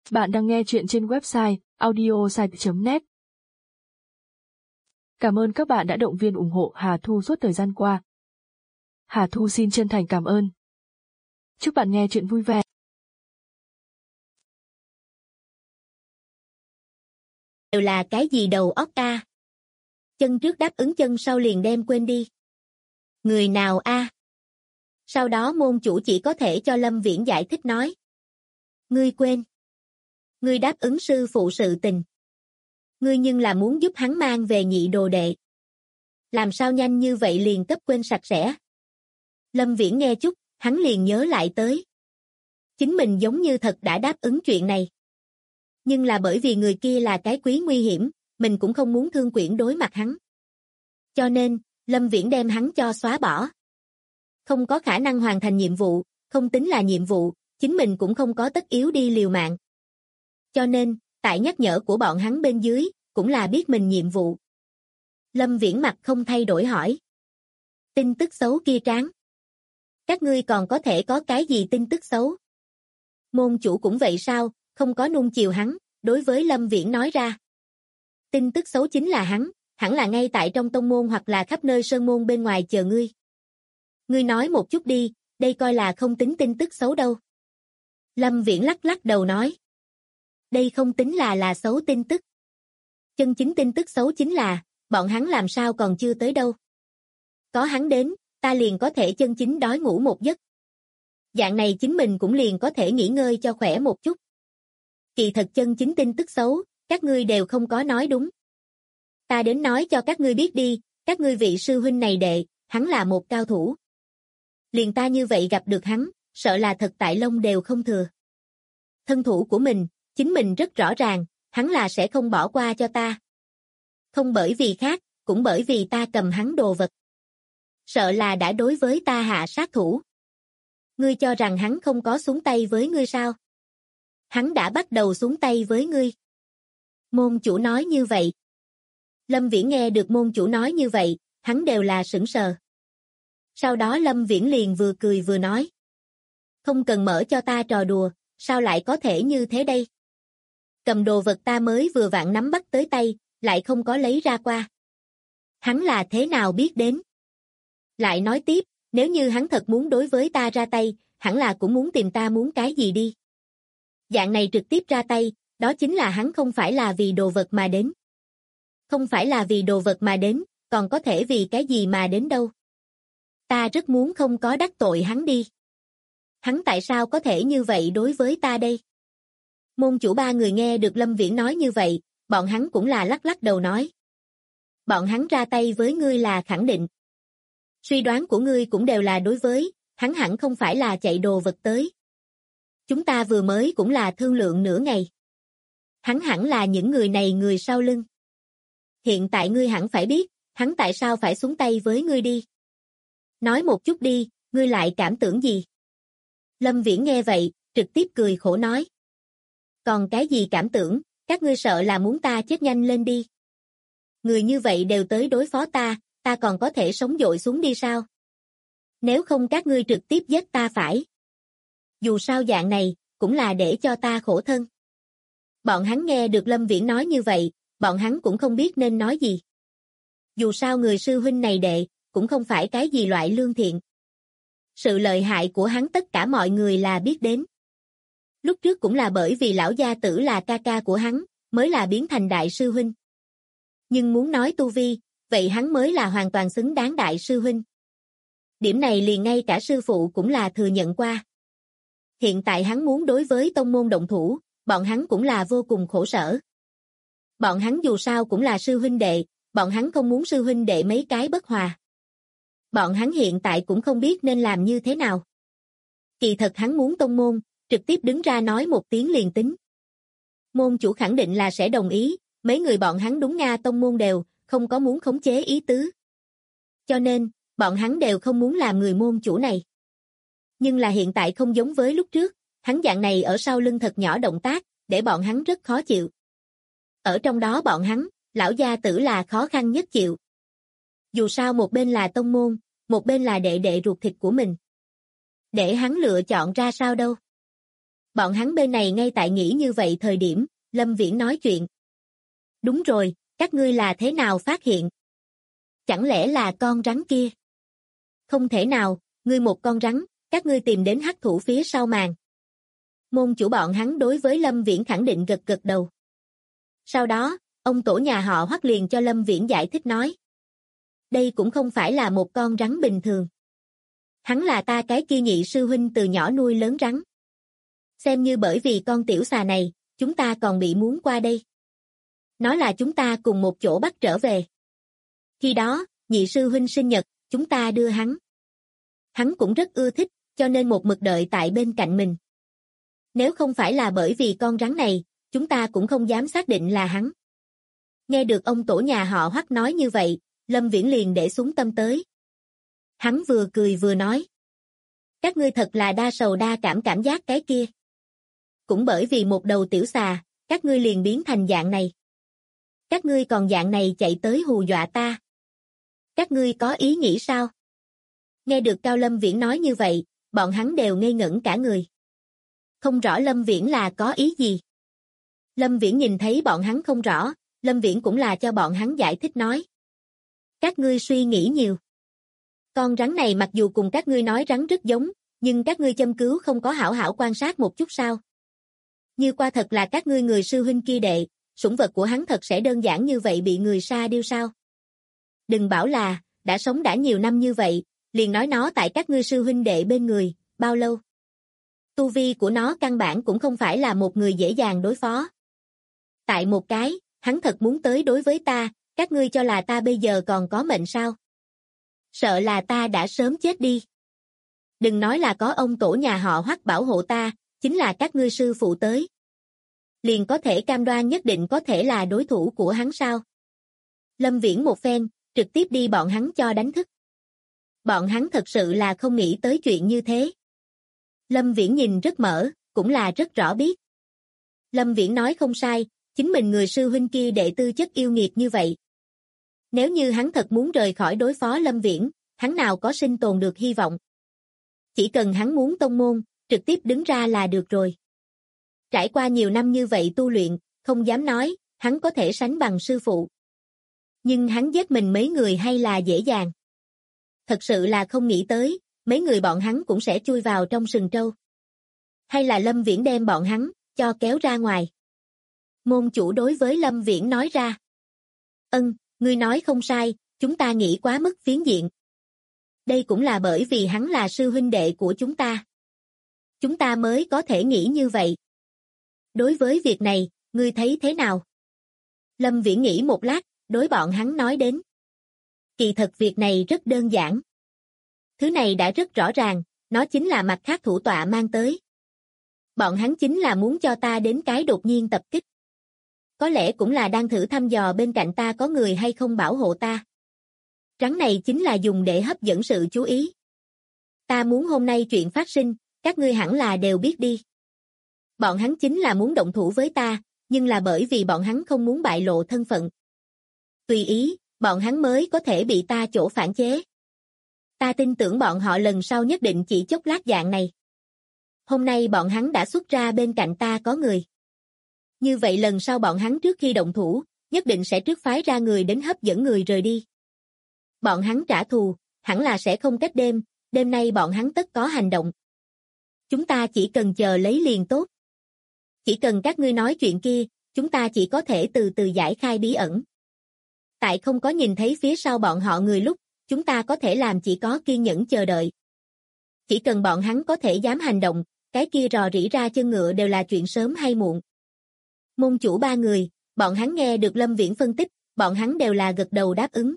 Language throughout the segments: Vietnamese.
Bạn đang nghe chuyện trên website audiosite.net. Cảm ơn các bạn đã động viên ủng hộ Hà Thu suốt thời gian qua. Hà Thu xin chân thành cảm ơn. Chúc bạn nghe chuyện vui vẻ. Đều là cái gì đầu óc a? Chân trước đáp ứng chân sau liền đem quên đi. Người nào a? Sau đó môn chủ chỉ có thể cho Lâm Viễn giải thích nói. Ngươi quên. Ngươi đáp ứng sư phụ sự tình. Ngươi nhưng là muốn giúp hắn mang về nhị đồ đệ. Làm sao nhanh như vậy liền cấp quên sạch sẽ. Lâm Viễn nghe chút, hắn liền nhớ lại tới. Chính mình giống như thật đã đáp ứng chuyện này. Nhưng là bởi vì người kia là cái quý nguy hiểm, mình cũng không muốn Thương Quyển đối mặt hắn. Cho nên, Lâm Viễn đem hắn cho xóa bỏ. Không có khả năng hoàn thành nhiệm vụ, không tính là nhiệm vụ, chính mình cũng không có tất yếu đi liều mạng. Cho nên, tại nhắc nhở của bọn hắn bên dưới, cũng là biết mình nhiệm vụ. Lâm Viễn mặt không thay đổi hỏi. Tin tức xấu kia Tráng. Các ngươi còn có thể có cái gì tin tức xấu? Môn chủ cũng vậy sao, không có nuông chiều hắn, đối với Lâm Viễn nói ra. Tin tức xấu chính là hắn, hẳn là ngay tại trong tông môn hoặc là khắp nơi sơn môn bên ngoài chờ ngươi. Ngươi nói một chút đi, đây coi là không tính tin tức xấu đâu. Lâm Viễn lắc lắc đầu nói. Đây không tính là xấu tin tức. Chân chính tin tức xấu chính là, bọn hắn làm sao còn chưa tới đâu. Có hắn đến, ta liền có thể chân chính đói ngủ một giấc. Dạng này chính mình cũng liền có thể nghỉ ngơi cho khỏe một chút. Kỳ thật chân chính tin tức xấu, các ngươi đều không có nói đúng. Ta đến nói cho các ngươi biết đi, các ngươi vị sư huynh này đệ, hắn là một cao thủ. Liền ta như vậy gặp được hắn, sợ là thật tại lông đều không thừa. Thân thủ của mình, chính mình rất rõ ràng, hắn là sẽ không bỏ qua cho ta. Không bởi vì khác, cũng bởi vì ta cầm hắn đồ vật. Sợ là đã đối với ta hạ sát thủ. Ngươi cho rằng hắn không có xuống tay với ngươi sao? Hắn đã bắt đầu xuống tay với ngươi. Môn chủ nói như vậy. Lâm Viễn nghe được môn chủ nói như vậy, hắn đều là sững sờ. Sau đó Lâm Viễn liền vừa cười vừa nói. Không cần mở cho ta trò đùa, sao lại có thể như thế đây? Cầm đồ vật ta mới vừa vặn nắm bắt tới tay, lại không có lấy ra qua. Hắn là thế nào biết đến? Lại nói tiếp, nếu như hắn thật muốn đối với ta ra tay, hẳn là cũng muốn tìm ta muốn cái gì đi. Dạng này trực tiếp ra tay, đó chính là hắn không phải là vì đồ vật mà đến. Không phải là vì đồ vật mà đến, còn có thể vì cái gì mà đến đâu. Ta rất muốn không có đắc tội hắn đi. Hắn tại sao có thể như vậy đối với ta đây? Môn chủ ba người nghe được Lâm Viễn nói như vậy, bọn hắn cũng là lắc lắc đầu nói. Bọn hắn ra tay với ngươi là khẳng định. Suy đoán của ngươi cũng đều là đối với, hắn hẳn không phải là chạy đồ vật tới. Chúng ta vừa mới cũng là thương lượng nửa ngày. Hắn hẳn là những người này người sau lưng. Hiện tại ngươi hẳn phải biết, hắn tại sao phải xuống tay với ngươi đi. Nói một chút đi, ngươi lại cảm tưởng gì? Lâm Viễn nghe vậy, trực tiếp cười khổ nói. Còn cái gì cảm tưởng, các ngươi sợ là muốn ta chết nhanh lên đi. Người như vậy đều tới đối phó ta, ta còn có thể sống dội xuống đi sao? Nếu không các ngươi trực tiếp giết ta phải. Dù sao dạng này, cũng là để cho ta khổ thân. Bọn hắn nghe được Lâm Viễn nói như vậy, bọn hắn cũng không biết nên nói gì. Dù sao người sư huynh này đệ, cũng không phải cái gì loại lương thiện. Sự lợi hại của hắn tất cả mọi người là biết đến. Lúc trước cũng là bởi vì lão gia tử là ca ca của hắn, mới là biến thành đại sư huynh. Nhưng muốn nói tu vi, vậy hắn mới là hoàn toàn xứng đáng đại sư huynh. Điểm này liền ngay cả sư phụ cũng là thừa nhận qua. Hiện tại hắn muốn đối với tông môn động thủ, bọn hắn cũng là vô cùng khổ sở. Bọn hắn dù sao cũng là sư huynh đệ, bọn hắn không muốn sư huynh đệ mấy cái bất hòa. Bọn hắn hiện tại cũng không biết nên làm như thế nào. Kỳ thật hắn muốn tông môn, trực tiếp đứng ra nói một tiếng liền tính. Môn chủ khẳng định là sẽ đồng ý, mấy người bọn hắn đúng Nga tông môn đều, không có muốn khống chế ý tứ. Cho nên, bọn hắn đều không muốn làm người môn chủ này. Nhưng là hiện tại không giống với lúc trước, hắn dạng này ở sau lưng thật nhỏ động tác, để bọn hắn rất khó chịu. Ở trong đó bọn hắn, lão gia tử là khó khăn nhất chịu. Dù sao một bên là tông môn, một bên là đệ đệ ruột thịt của mình. Để hắn lựa chọn ra sao đâu. Bọn hắn bên này ngay tại nghĩ như vậy thời điểm, Lâm Viễn nói chuyện. Đúng rồi, các ngươi là thế nào phát hiện? Chẳng lẽ là con rắn kia? Không thể nào, ngươi một con rắn, các ngươi tìm đến hắc thủ phía sau màn. Môn chủ bọn hắn đối với Lâm Viễn khẳng định gật gật đầu. Sau đó, ông tổ nhà họ Hoắc liền cho Lâm Viễn giải thích nói. Đây cũng không phải là một con rắn bình thường. Hắn là ta cái kia nhị sư huynh từ nhỏ nuôi lớn rắn. Xem như bởi vì con tiểu xà này, chúng ta còn bị muốn qua đây. Nó là chúng ta cùng một chỗ bắt trở về. Khi đó, nhị sư huynh sinh nhật, chúng ta đưa hắn. Hắn cũng rất ưa thích, cho nên một mực đợi tại bên cạnh mình. Nếu không phải là bởi vì con rắn này, chúng ta cũng không dám xác định là hắn. Nghe được ông tổ nhà họ Hoắc nói như vậy, Lâm Viễn liền để xuống tâm tới. Hắn vừa cười vừa nói. Các ngươi thật là đa sầu đa cảm cảm giác cái kia. Cũng bởi vì một đầu tiểu xà, các ngươi liền biến thành dạng này. Các ngươi còn dạng này chạy tới hù dọa ta. Các ngươi có ý nghĩ sao? Nghe được Cao Lâm Viễn nói như vậy, bọn hắn đều ngây ngẩn cả người. Không rõ Lâm Viễn là có ý gì. Lâm Viễn nhìn thấy bọn hắn không rõ, Lâm Viễn cũng là cho bọn hắn giải thích nói. Các ngươi suy nghĩ nhiều. Con rắn này mặc dù cùng các ngươi nói rắn rất giống, nhưng các ngươi châm cứu không có hảo hảo quan sát một chút sao? Như qua thật là các ngươi người sư huynh kia đệ, sủng vật của hắn thật sẽ đơn giản như vậy bị người sa điêu sao? Đừng bảo là, đã sống đã nhiều năm như vậy, liền nói nó tại các ngươi sư huynh đệ bên người, bao lâu? Tu vi của nó căn bản cũng không phải là một người dễ dàng đối phó. Tại một cái, hắn thật muốn tới đối với ta, các ngươi cho là ta bây giờ còn có mệnh sao? Sợ là ta đã sớm chết đi. Đừng nói là có ông tổ nhà họ Hoắc bảo hộ ta, chính là các ngươi sư phụ tới. Liền có thể cam đoan nhất định có thể là đối thủ của hắn sao? Lâm Viễn một phen, trực tiếp đi bọn hắn cho đánh thức. Bọn hắn thật sự là không nghĩ tới chuyện như thế. Lâm Viễn nhìn rất mở, cũng là rất rõ biết. Lâm Viễn nói không sai, chính mình người sư huynh kia đệ tư chất yêu nghiệt như vậy. Nếu như hắn thật muốn rời khỏi đối phó Lâm Viễn, hắn nào có sinh tồn được hy vọng. Chỉ cần hắn muốn tông môn, trực tiếp đứng ra là được rồi. Trải qua nhiều năm như vậy tu luyện, không dám nói, hắn có thể sánh bằng sư phụ. Nhưng hắn giết mình mấy người hay là dễ dàng. Thật sự là không nghĩ tới, mấy người bọn hắn cũng sẽ chui vào trong sừng trâu. Hay là Lâm Viễn đem bọn hắn, cho kéo ra ngoài. Môn chủ đối với Lâm Viễn nói ra. Ngươi nói không sai, chúng ta nghĩ quá mức phiến diện. Đây cũng là bởi vì hắn là sư huynh đệ của chúng ta. Chúng ta mới có thể nghĩ như vậy. Đối với việc này, ngươi thấy thế nào? Lâm Viễn nghĩ một lát, đối bọn hắn nói đến. Kỳ thật việc này rất đơn giản. Thứ này đã rất rõ ràng, nó chính là mặt khác thủ tọa mang tới. Bọn hắn chính là muốn cho ta đến cái đột nhiên tập kích. Có lẽ cũng là đang thử thăm dò bên cạnh ta có người hay không bảo hộ ta. Rắn này chính là dùng để hấp dẫn sự chú ý. Ta muốn hôm nay chuyện phát sinh, các ngươi hẳn là đều biết đi. Bọn hắn chính là muốn động thủ với ta, nhưng là bởi vì bọn hắn không muốn bại lộ thân phận. Tùy ý, bọn hắn mới có thể bị ta chỗ phản chế. Ta tin tưởng bọn họ lần sau nhất định chỉ chốc lát dạng này. Hôm nay bọn hắn đã xuất ra bên cạnh ta có người. Như vậy lần sau bọn hắn trước khi động thủ, nhất định sẽ trước phái ra người đến hấp dẫn người rời đi. Bọn hắn trả thù, hẳn là sẽ không cách đêm nay bọn hắn tất có hành động. Chúng ta chỉ cần chờ lấy liền tốt. Chỉ cần các ngươi nói chuyện kia, chúng ta chỉ có thể từ từ giải khai bí ẩn. Tại không có nhìn thấy phía sau bọn họ người lúc, chúng ta có thể làm chỉ có kiên nhẫn chờ đợi. Chỉ cần bọn hắn có thể dám hành động, cái kia rò rỉ ra chân ngựa đều là chuyện sớm hay muộn. Môn chủ ba người, bọn hắn nghe được Lâm Viễn phân tích, bọn hắn đều là gật đầu đáp ứng.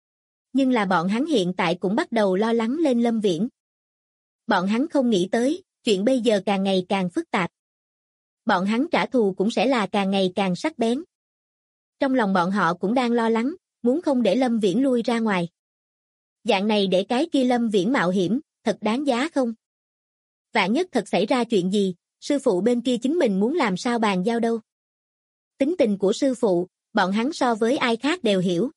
Nhưng là bọn hắn hiện tại cũng bắt đầu lo lắng lên Lâm Viễn. Bọn hắn không nghĩ tới, chuyện bây giờ càng ngày càng phức tạp. Bọn hắn trả thù cũng sẽ là càng ngày càng sắc bén. Trong lòng bọn họ cũng đang lo lắng, muốn không để Lâm Viễn lui ra ngoài. Dạng này để cái kia Lâm Viễn mạo hiểm, thật đáng giá không? Vạn nhất thật xảy ra chuyện gì, sư phụ bên kia chính mình muốn làm sao bàn giao đâu. Tính tình của sư phụ, bọn hắn so với ai khác đều hiểu.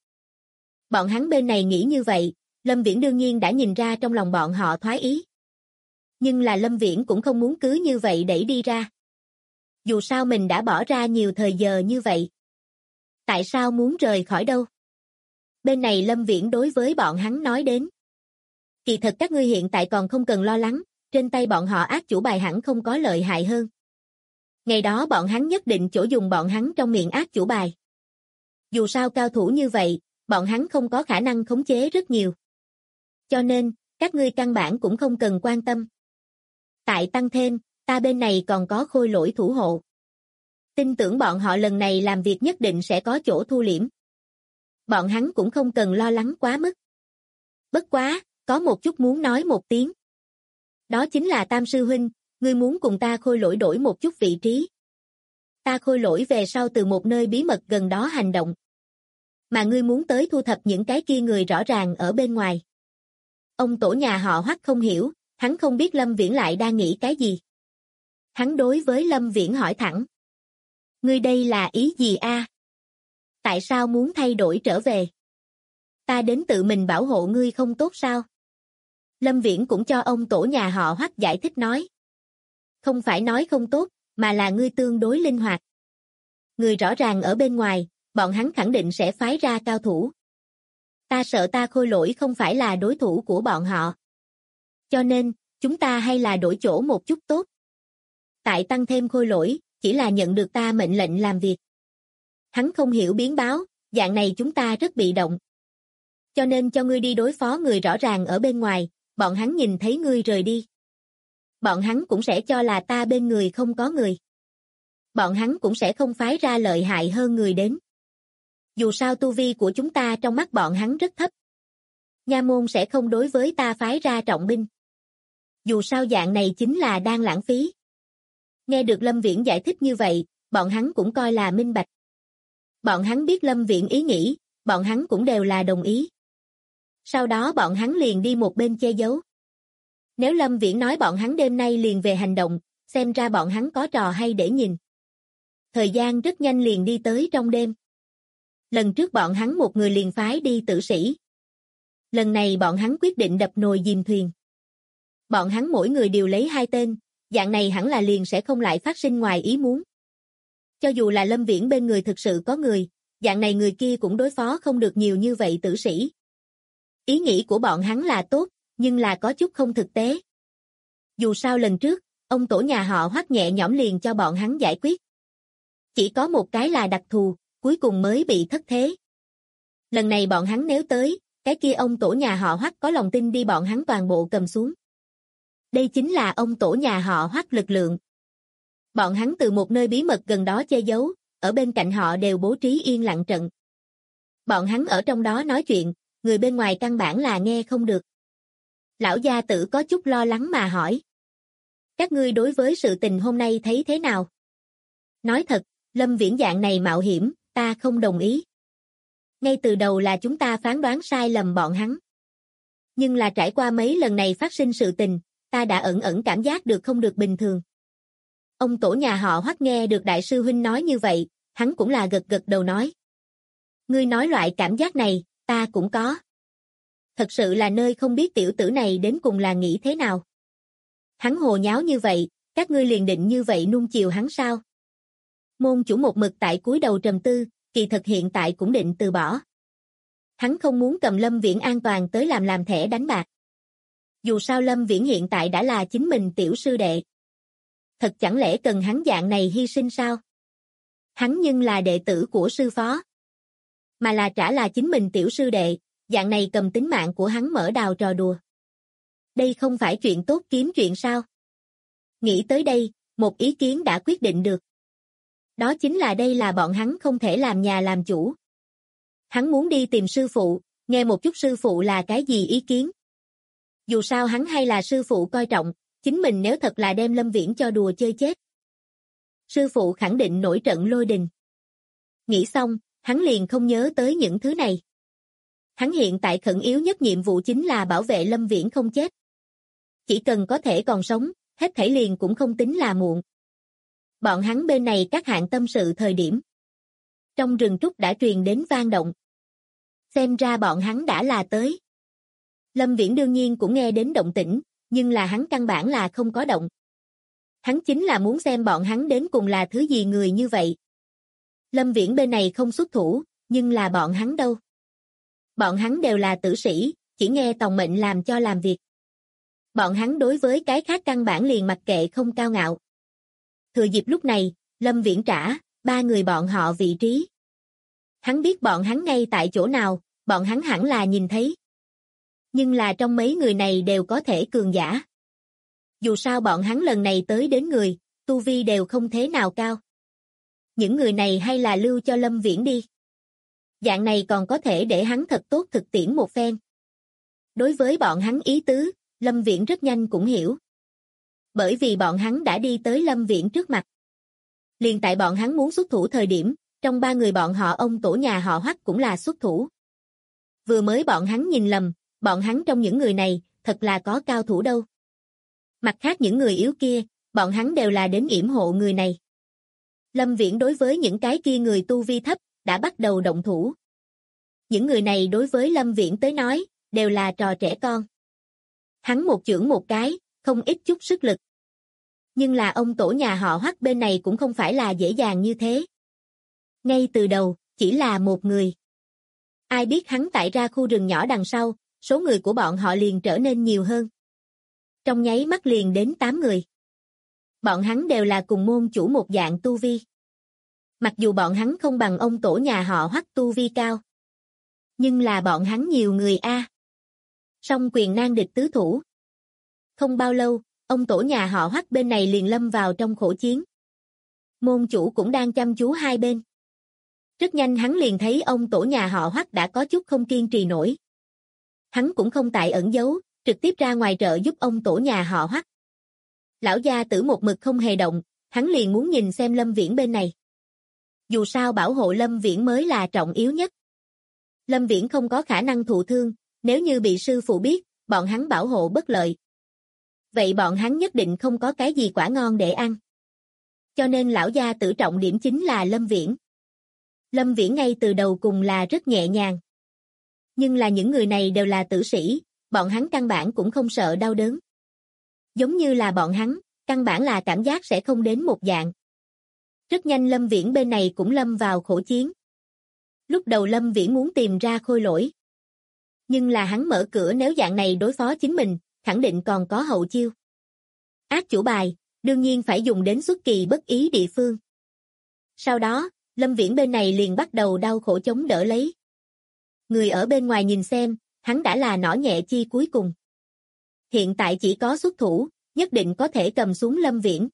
Bọn hắn bên này nghĩ như vậy, Lâm Viễn đương nhiên đã nhìn ra trong lòng bọn họ thoái ý. Nhưng là Lâm Viễn cũng không muốn cứ như vậy đẩy đi ra. Dù sao mình đã bỏ ra nhiều thời giờ như vậy. Tại sao muốn rời khỏi đâu? Bên này Lâm Viễn đối với bọn hắn nói đến. Kỳ thật các ngươi hiện tại còn không cần lo lắng, trên tay bọn họ ác chủ bài hẳn không có lợi hại hơn. Ngày đó bọn hắn nhất định chỗ dùng bọn hắn trong miệng ác chủ bài. Dù sao cao thủ như vậy, bọn hắn không có khả năng khống chế rất nhiều. Cho nên, các ngươi căn bản cũng không cần quan tâm. Tại tăng thêm, ta bên này còn có khôi lỗi thủ hộ. Tin tưởng bọn họ lần này làm việc nhất định sẽ có chỗ thu liễm. Bọn hắn cũng không cần lo lắng quá mức. Bất quá, có một chút muốn nói một tiếng. Đó chính là Tam sư huynh, ngươi muốn cùng ta khôi lỗi đổi một chút vị trí. Ta khôi lỗi về sau từ một nơi bí mật gần đó hành động. Mà ngươi muốn tới thu thập những cái kia người rõ ràng ở bên ngoài. Ông tổ nhà họ Hoắc không hiểu, hắn không biết Lâm Viễn lại đang nghĩ cái gì. Hắn đối với Lâm Viễn hỏi thẳng. Ngươi đây là ý gì a? Tại sao muốn thay đổi trở về? Ta đến tự mình bảo hộ ngươi không tốt sao? Lâm Viễn cũng cho ông tổ nhà họ Hoắc giải thích nói. Không phải nói không tốt, mà là ngươi tương đối linh hoạt. Người rõ ràng ở bên ngoài, bọn hắn khẳng định sẽ phái ra cao thủ. Ta sợ ta khôi lỗi không phải là đối thủ của bọn họ. Cho nên, chúng ta hay là đổi chỗ một chút tốt. Tại tăng thêm khôi lỗi, chỉ là nhận được ta mệnh lệnh làm việc. Hắn không hiểu biến báo, dạng này chúng ta rất bị động. Cho nên cho ngươi đi đối phó người rõ ràng ở bên ngoài, bọn hắn nhìn thấy ngươi rời đi. Bọn hắn cũng sẽ cho là ta bên người không có người. Bọn hắn cũng sẽ không phái ra lợi hại hơn người đến. Dù sao tu vi của chúng ta trong mắt bọn hắn rất thấp. Nha môn sẽ không đối với ta phái ra trọng binh. Dù sao dạng này chính là đang lãng phí. Nghe được Lâm Viễn giải thích như vậy, bọn hắn cũng coi là minh bạch. Bọn hắn biết Lâm Viễn ý nghĩ, bọn hắn cũng đều là đồng ý. Sau đó bọn hắn liền đi một bên che giấu. Nếu Lâm Viễn nói bọn hắn đêm nay liền về hành động, xem ra bọn hắn có trò hay để nhìn. Thời gian rất nhanh liền đi tới trong đêm. Lần trước bọn hắn một người liền phái đi tử sĩ. Lần này bọn hắn quyết định đập nồi dìm thuyền. Bọn hắn mỗi người đều lấy 2 tên, dạng này hẳn là liền sẽ không lại phát sinh ngoài ý muốn. Cho dù là Lâm Viễn bên người thực sự có người, dạng này người kia cũng đối phó không được nhiều như vậy tử sĩ. Ý nghĩ của bọn hắn là tốt, nhưng là có chút không thực tế. Dù sao lần trước, ông tổ nhà họ Hoắc nhẹ nhõm liền cho bọn hắn giải quyết. Chỉ có một cái là đặc thù, cuối cùng mới bị thất thế. Lần này bọn hắn nếu tới, cái kia ông tổ nhà họ Hoắc có lòng tin đi bọn hắn toàn bộ cầm xuống. Đây chính là ông tổ nhà họ Hoắc lực lượng. Bọn hắn từ một nơi bí mật gần đó che giấu, ở bên cạnh họ đều bố trí yên lặng trận. Bọn hắn ở trong đó nói chuyện, người bên ngoài căn bản là nghe không được. Lão gia tử có chút lo lắng mà hỏi. Các ngươi đối với sự tình hôm nay thấy thế nào? Nói thật, Lâm Viễn dạng này mạo hiểm, ta không đồng ý. Ngay từ đầu là chúng ta phán đoán sai lầm bọn hắn. Nhưng là trải qua mấy lần này phát sinh sự tình, ta đã ẩn ẩn cảm giác được không được bình thường. Ông tổ nhà họ Hoắc nghe được đại sư huynh nói như vậy, hắn cũng là gật gật đầu nói. Ngươi nói loại cảm giác này, ta cũng có. Thật sự là nơi không biết tiểu tử này đến cùng là nghĩ thế nào. Hắn hồ nháo như vậy, các ngươi liền định như vậy nuông chiều hắn sao? Môn chủ một mực tại cúi đầu trầm tư, kỳ thật hiện tại cũng định từ bỏ. Hắn không muốn cầm Lâm Viễn an toàn tới làm thẻ đánh bạc. Dù sao Lâm Viễn hiện tại đã là chính mình tiểu sư đệ. Thật chẳng lẽ cần hắn dạng này hy sinh sao? Hắn nhưng là đệ tử của sư phó. Mà là trả là chính mình tiểu sư đệ, dạng này cầm tính mạng của hắn mở đào trò đùa. Đây không phải chuyện tốt kiếm chuyện sao? Nghĩ tới đây, một ý kiến đã quyết định được. Đó chính là đây là bọn hắn không thể làm nhà làm chủ. Hắn muốn đi tìm sư phụ, nghe một chút sư phụ là cái gì ý kiến. Dù sao hắn hay là sư phụ coi trọng, chính mình nếu thật là đem Lâm Viễn cho đùa chơi chết. Sư phụ khẳng định nổi trận lôi đình. Nghĩ xong, hắn liền không nhớ tới những thứ này. Hắn hiện tại khẩn yếu nhất nhiệm vụ chính là bảo vệ Lâm Viễn không chết. Chỉ cần có thể còn sống, hết thảy liền cũng không tính là muộn. Bọn hắn bên này các hạng tâm sự thời điểm. Trong rừng trúc đã truyền đến vang động. Xem ra bọn hắn đã là tới. Lâm Viễn đương nhiên cũng nghe đến động tĩnh, nhưng là hắn căn bản là không có động. Hắn chính là muốn xem bọn hắn đến cùng là thứ gì người như vậy. Lâm Viễn bên này không xuất thủ, nhưng là bọn hắn đâu? Bọn hắn đều là tử sĩ, chỉ nghe tòng mệnh làm cho làm việc. Bọn hắn đối với cái khác căn bản liền mặc kệ không cao ngạo. Thừa dịp lúc này, Lâm Viễn trả 3 người bọn họ vị trí. Hắn biết bọn hắn ngay tại chỗ nào, bọn hắn hẳn là nhìn thấy. Nhưng là trong mấy người này đều có thể cường giả. Dù sao bọn hắn lần này tới đến người, tu vi đều không thế nào cao. Những người này hay là lưu cho Lâm Viễn đi. Dạng này còn có thể để hắn thật tốt thực tiễn một phen. Đối với bọn hắn ý tứ, Lâm Viễn rất nhanh cũng hiểu. Bởi vì bọn hắn đã đi tới Lâm Viễn trước mặt. Liền tại bọn hắn muốn xuất thủ thời điểm, trong 3 người bọn họ ông tổ nhà họ Hoắc cũng là xuất thủ. Vừa mới bọn hắn nhìn lầm, bọn hắn trong những người này, thật là có cao thủ đâu. Mặt khác những người yếu kia, bọn hắn đều là đến yểm hộ người này. Lâm Viễn đối với những cái kia người tu vi thấp, đã bắt đầu động thủ. Những người này đối với Lâm Viễn tới nói, đều là trò trẻ con. Hắn một chưởng một cái, không ít chút sức lực. Nhưng là ông tổ nhà họ Hoắc bên này cũng không phải là dễ dàng như thế. Ngay từ đầu, chỉ là một người. Ai biết hắn tại ra khu rừng nhỏ đằng sau, số người của bọn họ liền trở nên nhiều hơn. Trong nháy mắt liền đến 8 người. Bọn hắn đều là cùng môn chủ một dạng tu vi. Mặc dù bọn hắn không bằng ông tổ nhà họ Hoắc tu vi cao. Nhưng là bọn hắn nhiều người a. Song quyền nan địch tứ thủ. Không bao lâu, ông tổ nhà họ Hoắc bên này liền lâm vào trong khổ chiến. Môn chủ cũng đang chăm chú hai bên. Rất nhanh hắn liền thấy ông tổ nhà họ Hoắc đã có chút không kiên trì nổi. Hắn cũng không tại ẩn giấu, trực tiếp ra ngoài trợ giúp ông tổ nhà họ Hoắc. Lão gia tử một mực không hề động, hắn liền muốn nhìn xem Lâm Viễn bên này. Dù sao bảo hộ Lâm Viễn mới là trọng yếu nhất. Lâm Viễn không có khả năng thụ thương, nếu như bị sư phụ biết, bọn hắn bảo hộ bất lợi. Vậy bọn hắn nhất định không có cái gì quả ngon để ăn. Cho nên lão gia tử trọng điểm chính là Lâm Viễn. Lâm Viễn ngay từ đầu cùng là rất nhẹ nhàng. Nhưng là những người này đều là tử sĩ, bọn hắn căn bản cũng không sợ đau đớn. Giống như là bọn hắn, căn bản là cảm giác sẽ không đến một dạng. Rất nhanh Lâm Viễn bên này cũng lâm vào khổ chiến. Lúc đầu Lâm Viễn muốn tìm ra khôi lỗi. Nhưng là hắn mở cửa nếu dạng này đối phó chính mình, khẳng định còn có hậu chiêu. Ác chủ bài, đương nhiên phải dùng đến xuất kỳ bất ý địa phương. Sau đó, Lâm Viễn bên này liền bắt đầu đau khổ chống đỡ lấy. Người ở bên ngoài nhìn xem, hắn đã là nỏ nhẹ chi cuối cùng. Hiện tại chỉ có xuất thủ, nhất định có thể cầm xuống Lâm Viễn.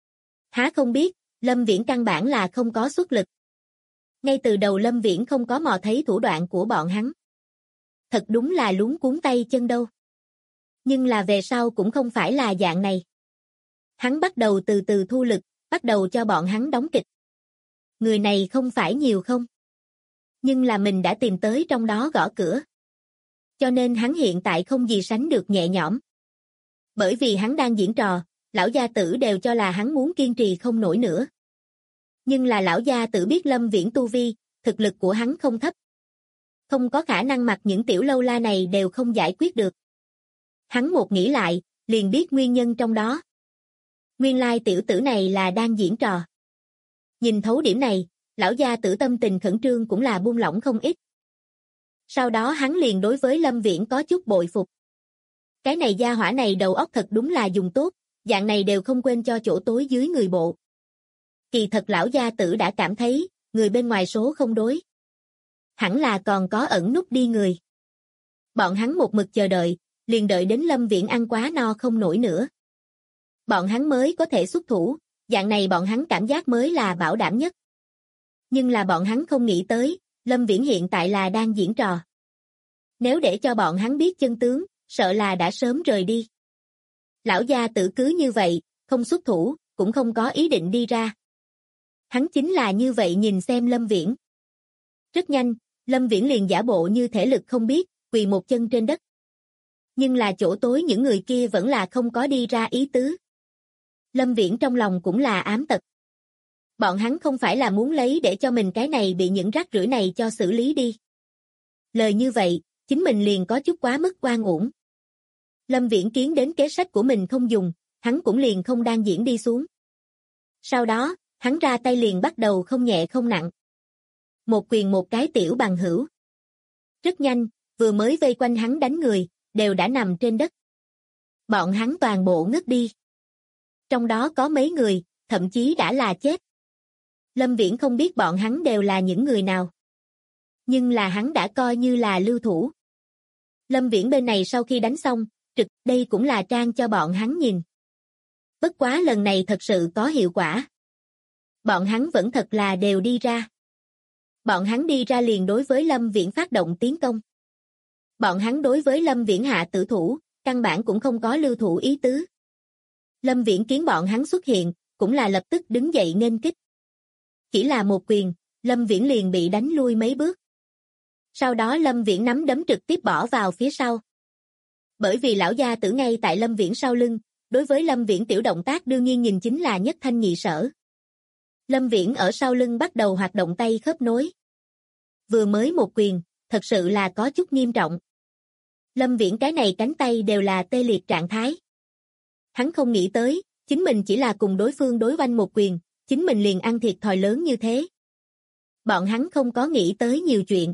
Há không biết, Lâm Viễn căn bản là không có xuất lực. Ngay từ đầu Lâm Viễn không có mò thấy thủ đoạn của bọn hắn. Thật đúng là luống cuống tay chân đâu. Nhưng là về sau cũng không phải là dạng này. Hắn bắt đầu từ từ thu lực, bắt đầu cho bọn hắn đóng kịch. Người này không phải nhiều không? Nhưng là mình đã tìm tới trong đó gõ cửa. Cho nên hắn hiện tại không gì sánh được nhẹ nhõm. Bởi vì hắn đang diễn trò, lão gia tử đều cho là hắn muốn kiên trì không nổi nữa. Nhưng là lão gia tử biết Lâm Viễn tu vi, thực lực của hắn không thấp. Không có khả năng mặc những tiểu lâu la này đều không giải quyết được. Hắn một nghĩ lại, liền biết nguyên nhân trong đó. Nguyên lai tiểu tử này là đang diễn trò. Nhìn thấu điểm này, lão gia tử tâm tình khẩn trương cũng là buông lỏng không ít. Sau đó hắn liền đối với Lâm Viễn có chút bội phục. Cái này gia hỏa này đầu óc thật đúng là dùng tốt, dạng này đều không quên cho chỗ tối dưới người bộ. Kỳ thật lão gia tử đã cảm thấy, người bên ngoài số không đối. Hẳn là còn có ẩn nút đi người. Bọn hắn một mực chờ đợi, liền đợi đến Lâm Viễn ăn quá no không nổi nữa. Bọn hắn mới có thể xuất thủ, dạng này bọn hắn cảm giác mới là bảo đảm nhất. Nhưng là bọn hắn không nghĩ tới, Lâm Viễn hiện tại là đang diễn trò. Nếu để cho bọn hắn biết chân tướng, sợ là đã sớm rời đi. Lão gia tử cứ như vậy, không xuất thủ, cũng không có ý định đi ra. Hắn chính là như vậy nhìn xem Lâm Viễn. Rất nhanh, Lâm Viễn liền giả bộ như thể lực không biết, quỳ một chân trên đất. Nhưng là chỗ tối những người kia vẫn là không có đi ra ý tứ. Lâm Viễn trong lòng cũng là ám tật. Bọn hắn không phải là muốn lấy để cho mình cái này bị những rác rưởi này cho xử lý đi. Lời như vậy, chính mình liền có chút quá mức oan uổng. Lâm Viễn kiến đến kế sách của mình không dùng, hắn cũng liền không đang diễn đi xuống. Sau đó, hắn ra tay liền bắt đầu không nhẹ không nặng. Một quyền một cái tiểu bằng hữu. Rất nhanh, vừa mới vây quanh hắn đánh người, đều đã nằm trên đất. Bọn hắn toàn bộ ngất đi. Trong đó có mấy người, thậm chí đã là chết. Lâm Viễn không biết bọn hắn đều là những người nào. Nhưng là hắn đã coi như là lưu thủ. Lâm Viễn bên này sau khi đánh xong, đây cũng là trang cho bọn hắn nhìn. Bất quá lần này thật sự có hiệu quả. Bọn hắn vẫn thật là đều đi ra. Bọn hắn đi ra liền đối với Lâm Viễn phát động tiến công. Bọn hắn đối với Lâm Viễn hạ tử thủ, căn bản cũng không có lưu thủ ý tứ. Lâm Viễn kiến bọn hắn xuất hiện, cũng là lập tức đứng dậy nghênh kích. Chỉ là một quyền, Lâm Viễn liền bị đánh lui mấy bước. Sau đó Lâm Viễn nắm đấm trực tiếp bỏ vào phía sau. Bởi vì lão gia tử ngay tại Lâm Viễn sau lưng, đối với Lâm Viễn tiểu động tác đương nhiên nhìn chính là nhất thanh nhị sở. Lâm Viễn ở sau lưng bắt đầu hoạt động tay khớp nối. Vừa mới một quyền, thật sự là có chút nghiêm trọng. Lâm Viễn cái này cánh tay đều là tê liệt trạng thái. Hắn không nghĩ tới, chính mình chỉ là cùng đối phương đối oanh một quyền, chính mình liền ăn thiệt thòi lớn như thế. Bọn hắn không có nghĩ tới nhiều chuyện.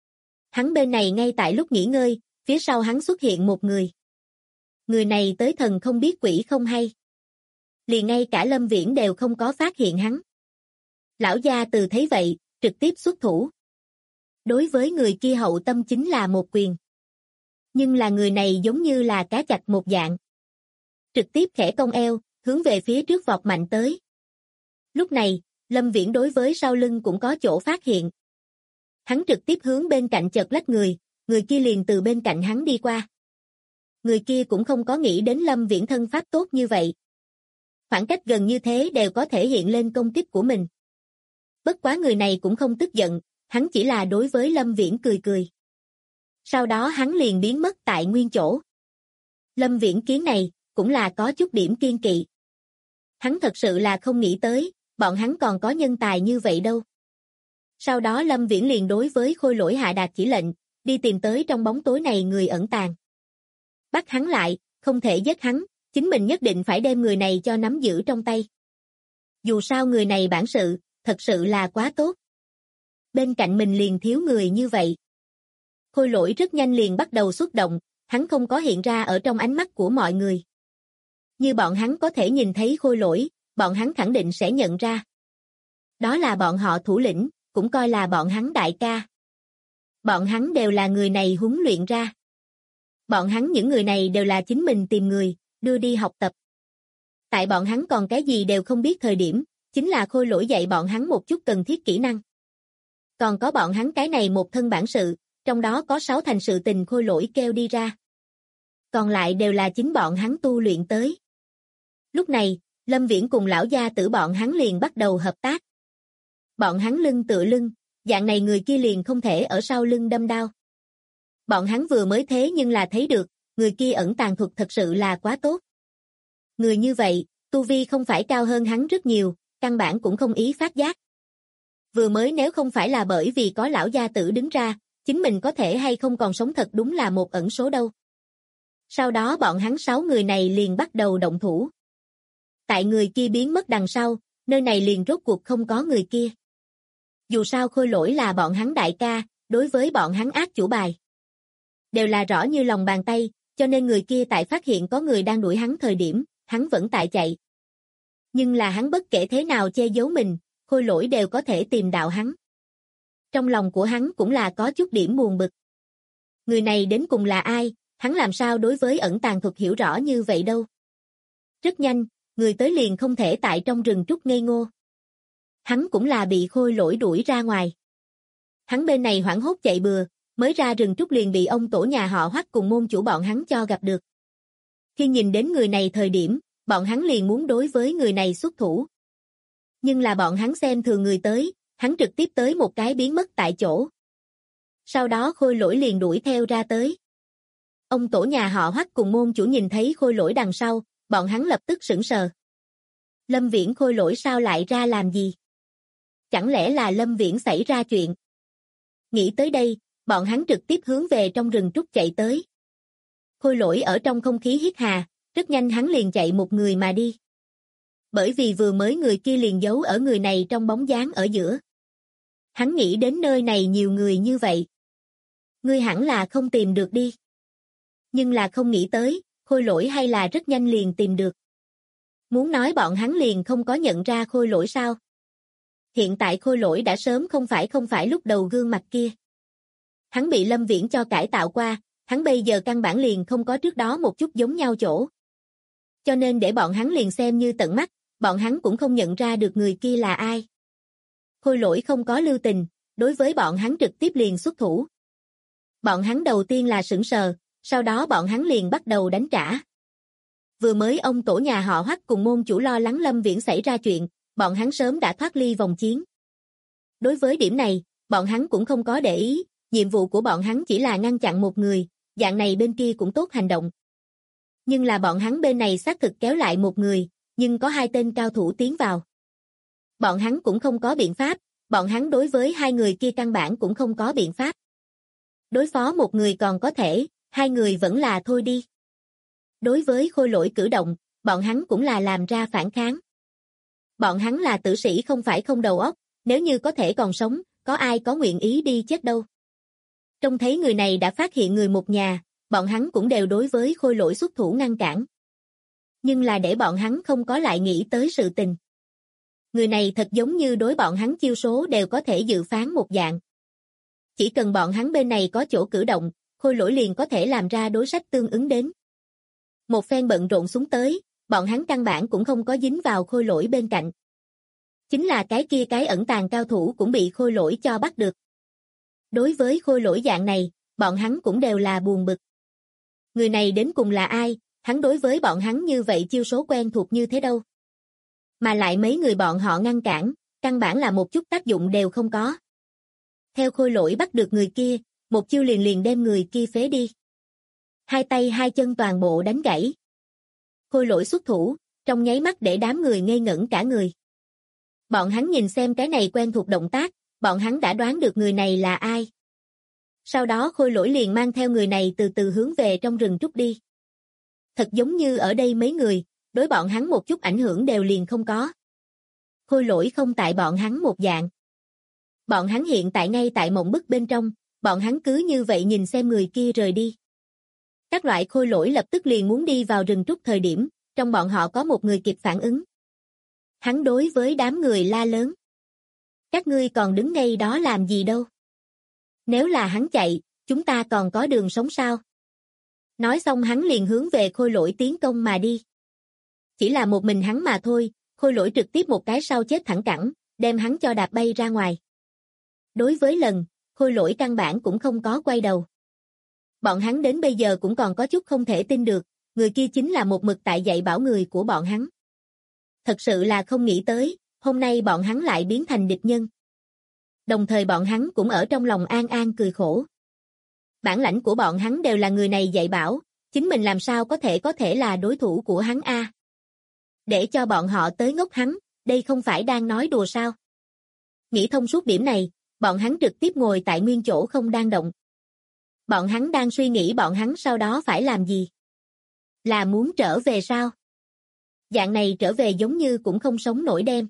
Hắn bên này ngay tại lúc nghỉ ngơi, phía sau hắn xuất hiện một người. Người này tới thần không biết quỷ không hay. Liền ngay cả Lâm Viễn đều không có phát hiện hắn. Lão gia từ thấy vậy, trực tiếp xuất thủ. Đối với người kia hậu tâm chính là một quyền. Nhưng là người này giống như là cá chạch một dạng. Trực tiếp khẽ cong eo, hướng về phía trước vọt mạnh tới. Lúc này, Lâm Viễn đối với sau lưng cũng có chỗ phát hiện. Hắn trực tiếp hướng bên cạnh chợt lách người kia liền từ bên cạnh hắn đi qua. Người kia cũng không có nghĩ đến Lâm Viễn thân pháp tốt như vậy. Khoảng cách gần như thế đều có thể hiện lên công kích của mình. Bất quá người này cũng không tức giận, hắn chỉ là đối với Lâm Viễn cười cười. Sau đó hắn liền biến mất tại nguyên chỗ. Lâm Viễn kiến này, cũng là có chút điểm kiên kỵ. Hắn thật sự là không nghĩ tới, bọn hắn còn có nhân tài như vậy đâu. Sau đó Lâm Viễn liền đối với Khôi Lỗi hạ đạt chỉ lệnh, đi tìm tới trong bóng tối này người ẩn tàng. Bắt hắn lại, không thể giết hắn, chính mình nhất định phải đem người này cho nắm giữ trong tay. Dù sao người này bản sự, thật sự là quá tốt. Bên cạnh mình liền thiếu người như vậy. Khôi Lỗi rất nhanh liền bắt đầu xuất động, hắn không có hiện ra ở trong ánh mắt của mọi người. Như bọn hắn có thể nhìn thấy Khôi Lỗi, bọn hắn khẳng định sẽ nhận ra. Đó là bọn họ thủ lĩnh, cũng coi là bọn hắn đại ca. Bọn hắn đều là người này huấn luyện ra. Bọn hắn những người này đều là chính mình tìm người, đưa đi học tập. Tại bọn hắn còn cái gì đều không biết thời điểm, chính là Khôi Lỗi dạy bọn hắn một chút cần thiết kỹ năng. Còn có bọn hắn cái này một thân bản sự, trong đó có 6 thành sự tình Khôi Lỗi kêu đi ra. Còn lại đều là chính bọn hắn tu luyện tới. Lúc này, Lâm Viễn cùng lão gia tử bọn hắn liền bắt đầu hợp tác. Bọn hắn lưng tựa lưng, dạng này người kia liền không thể ở sau lưng đâm đao. Bọn hắn vừa mới thế nhưng là thấy được, người kia ẩn tàng thuật thật sự là quá tốt. Người như vậy, tu vi không phải cao hơn hắn rất nhiều, căn bản cũng không ý phát giác. Vừa mới nếu không phải là bởi vì có lão gia tử đứng ra, chính mình có thể hay không còn sống thật đúng là một ẩn số đâu. Sau đó bọn hắn 6 người này liền bắt đầu động thủ. Tại người kia biến mất đằng sau, nơi này liền rốt cuộc không có người kia. Dù sao Khôi Lỗi là bọn hắn đại ca, đối với bọn hắn ác chủ bài. Đều là rõ như lòng bàn tay, cho nên người kia tại phát hiện có người đang đuổi hắn thời điểm, hắn vẫn tại chạy. Nhưng là hắn bất kể thế nào che giấu mình, Khôi Lỗi đều có thể tìm đạo hắn. Trong lòng của hắn cũng là có chút điểm buồn bực. Người này đến cùng là ai, hắn làm sao đối với ẩn tàng thuật hiểu rõ như vậy đâu. Rất nhanh, người tới liền không thể tại trong rừng trúc ngây ngô. Hắn cũng là bị Khôi Lỗi đuổi ra ngoài. Hắn bên này hoảng hốt chạy bừa, mới ra rừng trúc liền bị ông tổ nhà họ Hoắc cùng môn chủ bọn hắn cho gặp được. Khi nhìn đến người này thời điểm, bọn hắn liền muốn đối với người này xuất thủ. Nhưng là bọn hắn xem thường người tới, hắn trực tiếp tới một cái biến mất tại chỗ. Sau đó Khôi Lỗi liền đuổi theo ra tới. Ông tổ nhà họ Hoắc cùng môn chủ nhìn thấy Khôi Lỗi đằng sau, bọn hắn lập tức sững sờ. Lâm Viễn Khôi Lỗi sao lại ra làm gì? Chẳng lẽ là Lâm Viễn xảy ra chuyện? Nghĩ tới đây, bọn hắn trực tiếp hướng về trong rừng trúc chạy tới. Khôi Lỗi ở trong không khí hít hà, rất nhanh hắn liền chạy một người mà đi. Bởi vì vừa mới người kia liền giấu ở người này trong bóng dáng ở giữa. Hắn nghĩ đến nơi này nhiều người như vậy. Ngươi hẳn là không tìm được đi. Nhưng là không nghĩ tới, Khôi Lỗi hay là rất nhanh liền tìm được. Muốn nói bọn hắn liền không có nhận ra Khôi Lỗi sao? Hiện tại Khôi Lỗi đã sớm không phải lúc đầu gương mặt kia. Hắn bị Lâm Viễn cho cải tạo qua, hắn bây giờ căn bản liền không có trước đó một chút giống nhau chỗ. Cho nên để bọn hắn liền xem như tận mắt, bọn hắn cũng không nhận ra được người kia là ai. Khôi Lỗi không có lưu tình, đối với bọn hắn trực tiếp liền xuất thủ. Bọn hắn đầu tiên là sững sờ, sau đó bọn hắn liền bắt đầu đánh trả. Vừa mới ông tổ nhà họ Hoắc cùng môn chủ lo lắng Lâm Viễn xảy ra chuyện, bọn hắn sớm đã thoát ly vòng chiến. Đối với điểm này, bọn hắn cũng không có để ý, nhiệm vụ của bọn hắn chỉ là ngăn chặn một người, dạng này bên kia cũng tốt hành động. Nhưng là bọn hắn bên này xác thực kéo lại một người, nhưng có hai tên cao thủ tiến vào. Bọn hắn cũng không có biện pháp, bọn hắn đối với hai người kia căn bản cũng không có biện pháp. Đối phó một người còn có thể, hai người vẫn là thôi đi. Đối với Khôi Lỗi cử động, bọn hắn cũng là làm ra phản kháng. Bọn hắn là tử sĩ không phải không đầu óc, nếu như có thể còn sống, có ai có nguyện ý đi chết đâu. Trông thấy người này đã phát hiện người một nhà, bọn hắn cũng đều đối với Khôi Lỗi xuất thủ ngăn cản. Nhưng là để bọn hắn không có lại nghĩ tới sự tình. Người này thật giống như đối bọn hắn chiêu số đều có thể dự phán một dạng. Chỉ cần bọn hắn bên này có chỗ cử động, Khôi Lỗi liền có thể làm ra đối sách tương ứng đến. Một phen bận rộn xuống tới, bọn hắn căn bản cũng không có dính vào Khôi Lỗi bên cạnh. Chính là cái kia cái ẩn tàng cao thủ cũng bị Khôi Lỗi cho bắt được. Đối với Khôi Lỗi dạng này, bọn hắn cũng đều là buồn bực. Người này đến cùng là ai, hắn đối với bọn hắn như vậy chiêu số quen thuộc như thế đâu. Mà lại mấy người bọn họ ngăn cản, căn bản là một chút tác dụng đều không có. Theo Khôi Lỗi bắt được người kia, một chiêu liền liền đem người kia phế đi. Hai tay hai chân toàn bộ đánh gãy. Khôi Lỗi xuất thủ, trong nháy mắt để đám người ngây ngẩn cả người. Bọn hắn nhìn xem cái này quen thuộc động tác, bọn hắn đã đoán được người này là ai. Sau đó Khôi Lỗi liền mang theo người này từ từ hướng về trong rừng trúc đi. Thật giống như ở đây mấy người, đối bọn hắn một chút ảnh hưởng đều liền không có. Khôi Lỗi không tại bọn hắn một dạng. Bọn hắn hiện tại ngay tại mộng bức bên trong, bọn hắn cứ như vậy nhìn xem người kia rời đi. Các loại Khôi Lỗi lập tức liền muốn đi vào rừng trúc thời điểm, trong bọn họ có một người kịp phản ứng. Hắn đối với đám người la lớn. Các ngươi còn đứng ngay đó làm gì đâu? Nếu là hắn chạy, chúng ta còn có đường sống sao? Nói xong hắn liền hướng về Khôi Lỗi tiến công mà đi. Chỉ là một mình hắn mà thôi, Khôi Lỗi trực tiếp một cái sau chết thẳng cẳng, đem hắn cho đạp bay ra ngoài. Đối với lần, Khôi Lỗi căn bản cũng không có quay đầu. Bọn hắn đến bây giờ cũng còn có chút không thể tin được, người kia chính là một mực tại dạy bảo người của bọn hắn. Thật sự là không nghĩ tới, hôm nay bọn hắn lại biến thành địch nhân. Đồng thời bọn hắn cũng ở trong lòng an an cười khổ. Bản lãnh của bọn hắn đều là người này dạy bảo, chính mình làm sao có thể là đối thủ của hắn a? Để cho bọn họ tới ngốc hắn, đây không phải đang nói đùa sao? Nghĩ thông suốt điểm này, bọn hắn trực tiếp ngồi tại nguyên chỗ không đang động. Bọn hắn đang suy nghĩ bọn hắn sau đó phải làm gì? Là muốn trở về sao? Dạng này trở về giống như cũng không sống nổi đêm.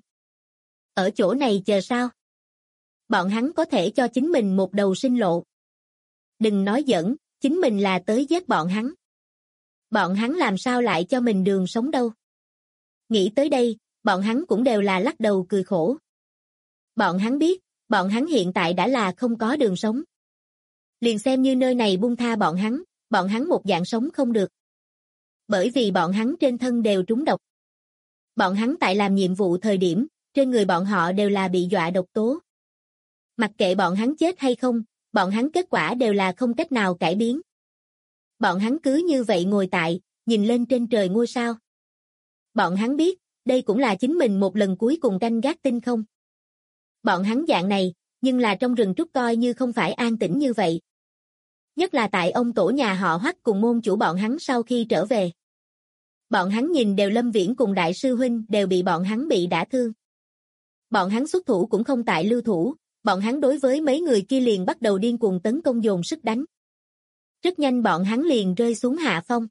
Ở chỗ này chờ sao? Bọn hắn có thể cho chính mình một đầu sinh lộ. Đừng nói giỡn, chính mình là tới giết bọn hắn. Bọn hắn làm sao lại cho mình đường sống đâu? Nghĩ tới đây, bọn hắn cũng đều là lắc đầu cười khổ. Bọn hắn biết, bọn hắn hiện tại đã là không có đường sống. Liền xem như nơi này buông tha bọn hắn một dạng sống không được. Bởi vì bọn hắn trên thân đều trúng độc. Bọn hắn tại làm nhiệm vụ thời điểm, trên người bọn họ đều là bị dọa độc tố. Mặc kệ bọn hắn chết hay không, bọn hắn kết quả đều là không cách nào cải biến. Bọn hắn cứ như vậy ngồi tại, nhìn lên trên trời ngôi sao. Bọn hắn biết, đây cũng là chính mình một lần cuối cùng canh gác tinh không. Bọn hắn dạng này, nhưng là trong rừng trúc coi như không phải an tĩnh như vậy. Nhất là tại ông tổ nhà họ Hoắc cùng môn chủ bọn hắn sau khi trở về. Bọn hắn nhìn đều Lâm Viễn cùng đại sư huynh đều bị bọn hắn bị đả thương. Bọn hắn xuất thủ cũng không tại lưu thủ, bọn hắn đối với mấy người kia liền bắt đầu điên cuồng tấn công dồn sức đánh. Rất nhanh bọn hắn liền rơi xuống hạ phong.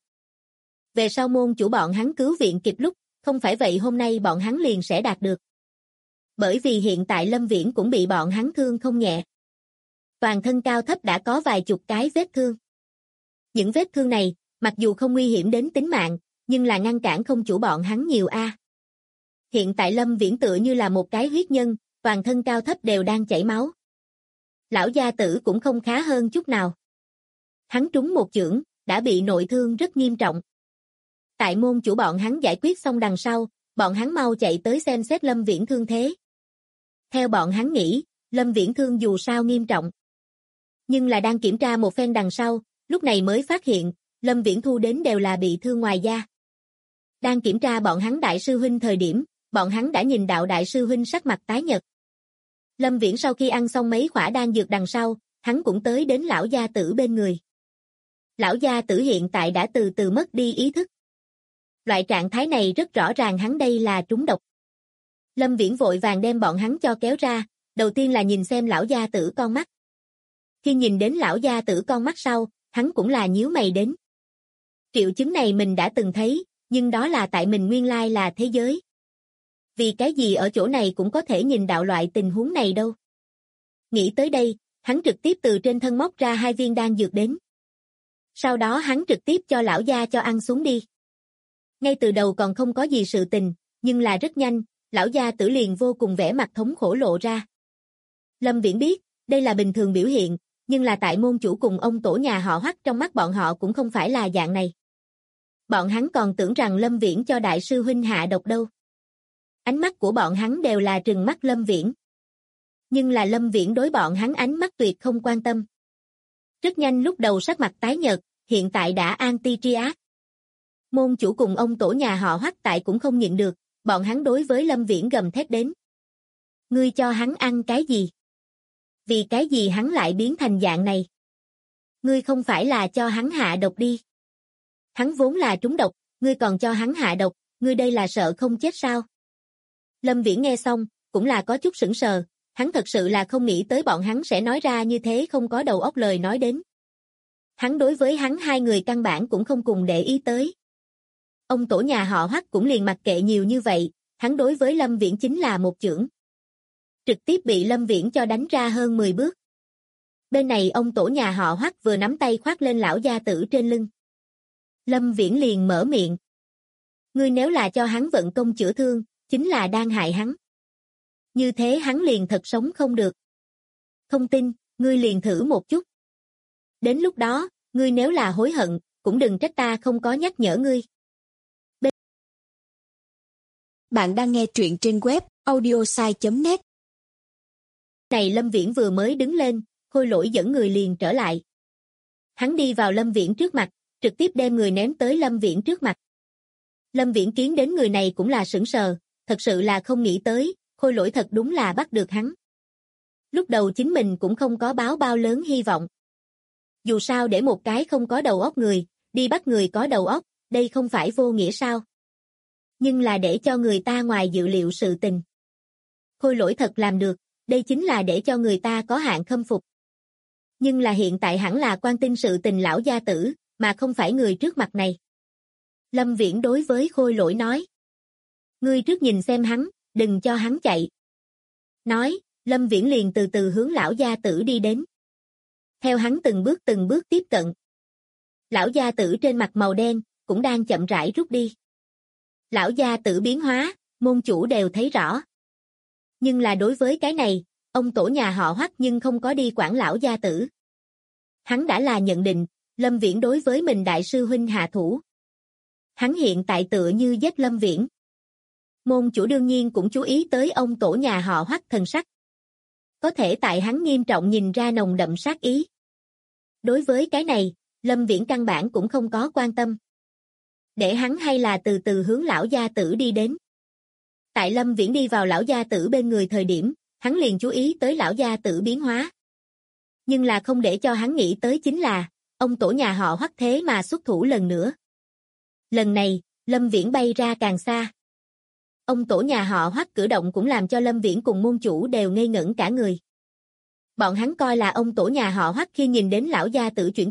Về sau môn chủ bọn hắn cứu viện kịp lúc, không phải vậy hôm nay bọn hắn liền sẽ đạt được. Bởi vì hiện tại Lâm Viễn cũng bị bọn hắn thương không nhẹ. Toàn thân cao thấp đã có vài chục cái vết thương. Những vết thương này, mặc dù không nguy hiểm đến tính mạng, nhưng là ngăn cản không chủ bọn hắn nhiều a. Hiện tại Lâm Viễn tựa như là một cái huyết nhân, toàn thân cao thấp đều đang chảy máu. Lão gia tử cũng không khá hơn chút nào. Hắn trúng một chưởng, đã bị nội thương rất nghiêm trọng. Tại môn chủ bọn hắn giải quyết xong đằng sau, bọn hắn mau chạy tới xem xét Lâm Viễn thương thế. Theo bọn hắn nghĩ, Lâm Viễn thương dù sao nghiêm trọng. Nhưng là đang kiểm tra một phen đằng sau, lúc này mới phát hiện, Lâm Viễn thu đến đều là bị thương ngoài da. Đang kiểm tra bọn hắn đại sư huynh thời điểm, bọn hắn đã nhìn đạo đại sư huynh sắc mặt tái nhợt. Lâm Viễn sau khi ăn xong mấy khỏa đan dược đằng sau, hắn cũng tới đến lão gia tử bên người. Lão gia tử hiện tại đã từ từ mất đi ý thức. Loại trạng thái này rất rõ ràng hắn đây là trúng độc. Lâm Viễn vội vàng đem bọn hắn cho kéo ra, đầu tiên là nhìn xem lão gia tử con mắt. Khi nhìn đến lão gia tử con mắt sau, hắn cũng là nhíu mày đến. Triệu chứng này mình đã từng thấy, nhưng đó là tại mình nguyên lai là thế giới. Vì cái gì ở chỗ này cũng có thể nhìn đạo loại tình huống này đâu. Nghĩ tới đây, hắn trực tiếp từ trên thân móc ra 2 viên đan dược đến. Sau đó hắn trực tiếp cho lão gia cho ăn xuống đi. Ngay từ đầu còn không có gì sự tình, nhưng là rất nhanh, lão gia tử liền vô cùng vẻ mặt thống khổ lộ ra. Lâm Viễn biết, đây là bình thường biểu hiện, nhưng là tại môn chủ cùng ông tổ nhà họ Hoắc trong mắt bọn họ cũng không phải là dạng này. Bọn hắn còn tưởng rằng Lâm Viễn cho đại sư huynh hạ độc đâu. Ánh mắt của bọn hắn đều là trừng mắt Lâm Viễn. Nhưng là Lâm Viễn đối bọn hắn ánh mắt tuyệt không quan tâm. Rất nhanh lúc đầu sắc mặt tái nhợt, hiện tại đã anti-triác. Môn chủ cùng ông tổ nhà họ Hoắc tại cũng không nhịn được, bọn hắn đối với Lâm Viễn gầm thét đến. Ngươi cho hắn ăn cái gì? Vì cái gì hắn lại biến thành dạng này? Ngươi không phải là cho hắn hạ độc đi. Hắn vốn là trúng độc, ngươi còn cho hắn hạ độc, ngươi đây là sợ không chết sao? Lâm Viễn nghe xong, cũng là có chút sững sờ, hắn thật sự là không nghĩ tới bọn hắn sẽ nói ra như thế không có đầu óc lời nói đến. Hắn đối với hắn 2 người căn bản cũng không cùng để ý tới. Ông tổ nhà họ Hoắc cũng liền mặc kệ nhiều như vậy, hắn đối với Lâm Viễn chính là một chưởng. Trực tiếp bị Lâm Viễn cho đánh ra hơn 10 bước. Bên này ông tổ nhà họ Hoắc vừa nắm tay khoác lên lão gia tử trên lưng. Lâm Viễn liền mở miệng. Ngươi nếu là cho hắn vận công chữa thương, chính là đang hại hắn. Như thế hắn liền thật sống không được. Không tin, ngươi liền thử một chút. Đến lúc đó, ngươi nếu là hối hận, cũng đừng trách ta không có nhắc nhở ngươi. Bạn đang nghe truyện trên web audiosai.net. Này Lâm Viễn vừa mới đứng lên, Khôi Lỗi dẫn người liền trở lại. Hắn đi vào Lâm Viễn trước mặt, trực tiếp đem người ném tới Lâm Viễn trước mặt. Lâm Viễn kiến đến người này cũng là sững sờ, thật sự là không nghĩ tới, Khôi Lỗi thật đúng là bắt được hắn. Lúc đầu chính mình cũng không có báo bao lớn hy vọng. Dù sao để một cái không có đầu óc người, đi bắt người có đầu óc, đây không phải vô nghĩa sao? Nhưng là để cho người ta ngoài dự liệu sự tình. Khôi Lỗi thật làm được, đây chính là để cho người ta có hạn khâm phục. Nhưng là hiện tại hẳn là quan tin sự tình lão gia tử, mà không phải người trước mặt này. Lâm Viễn đối với Khôi Lỗi nói. Ngươi trước nhìn xem hắn, đừng cho hắn chạy. Nói, Lâm Viễn liền từ từ hướng lão gia tử đi đến. Theo hắn từng bước tiếp cận. Lão gia tử trên mặt màu đen, cũng đang chậm rãi rút đi. Lão gia tử biến hóa, môn chủ đều thấy rõ. Nhưng là đối với cái này, ông tổ nhà họ Hoắc nhưng không có đi quản lão gia tử. Hắn đã là nhận định, Lâm Viễn đối với mình đại sư huynh hạ thủ. Hắn hiện tại tựa như giết Lâm Viễn. Môn chủ đương nhiên cũng chú ý tới ông tổ nhà họ Hoắc thần sắc. Có thể tại hắn nghiêm trọng nhìn ra nồng đậm sát ý. Đối với cái này, Lâm Viễn căn bản cũng không có quan tâm. Để hắn hay là từ từ hướng lão gia tử đi đến. Tại Lâm Viễn đi vào lão gia tử bên người thời điểm, hắn liền chú ý tới lão gia tử biến hóa. Nhưng là không để cho hắn nghĩ tới chính là, ông tổ nhà họ Hoắc thế mà xuất thủ lần nữa. Lần này, Lâm Viễn bay ra càng xa. Ông tổ nhà họ Hoắc cử động cũng làm cho Lâm Viễn cùng môn chủ đều ngây ngẩn cả người. Bọn hắn coi là ông tổ nhà họ Hoắc khi nhìn đến lão gia tử chuyển tốt,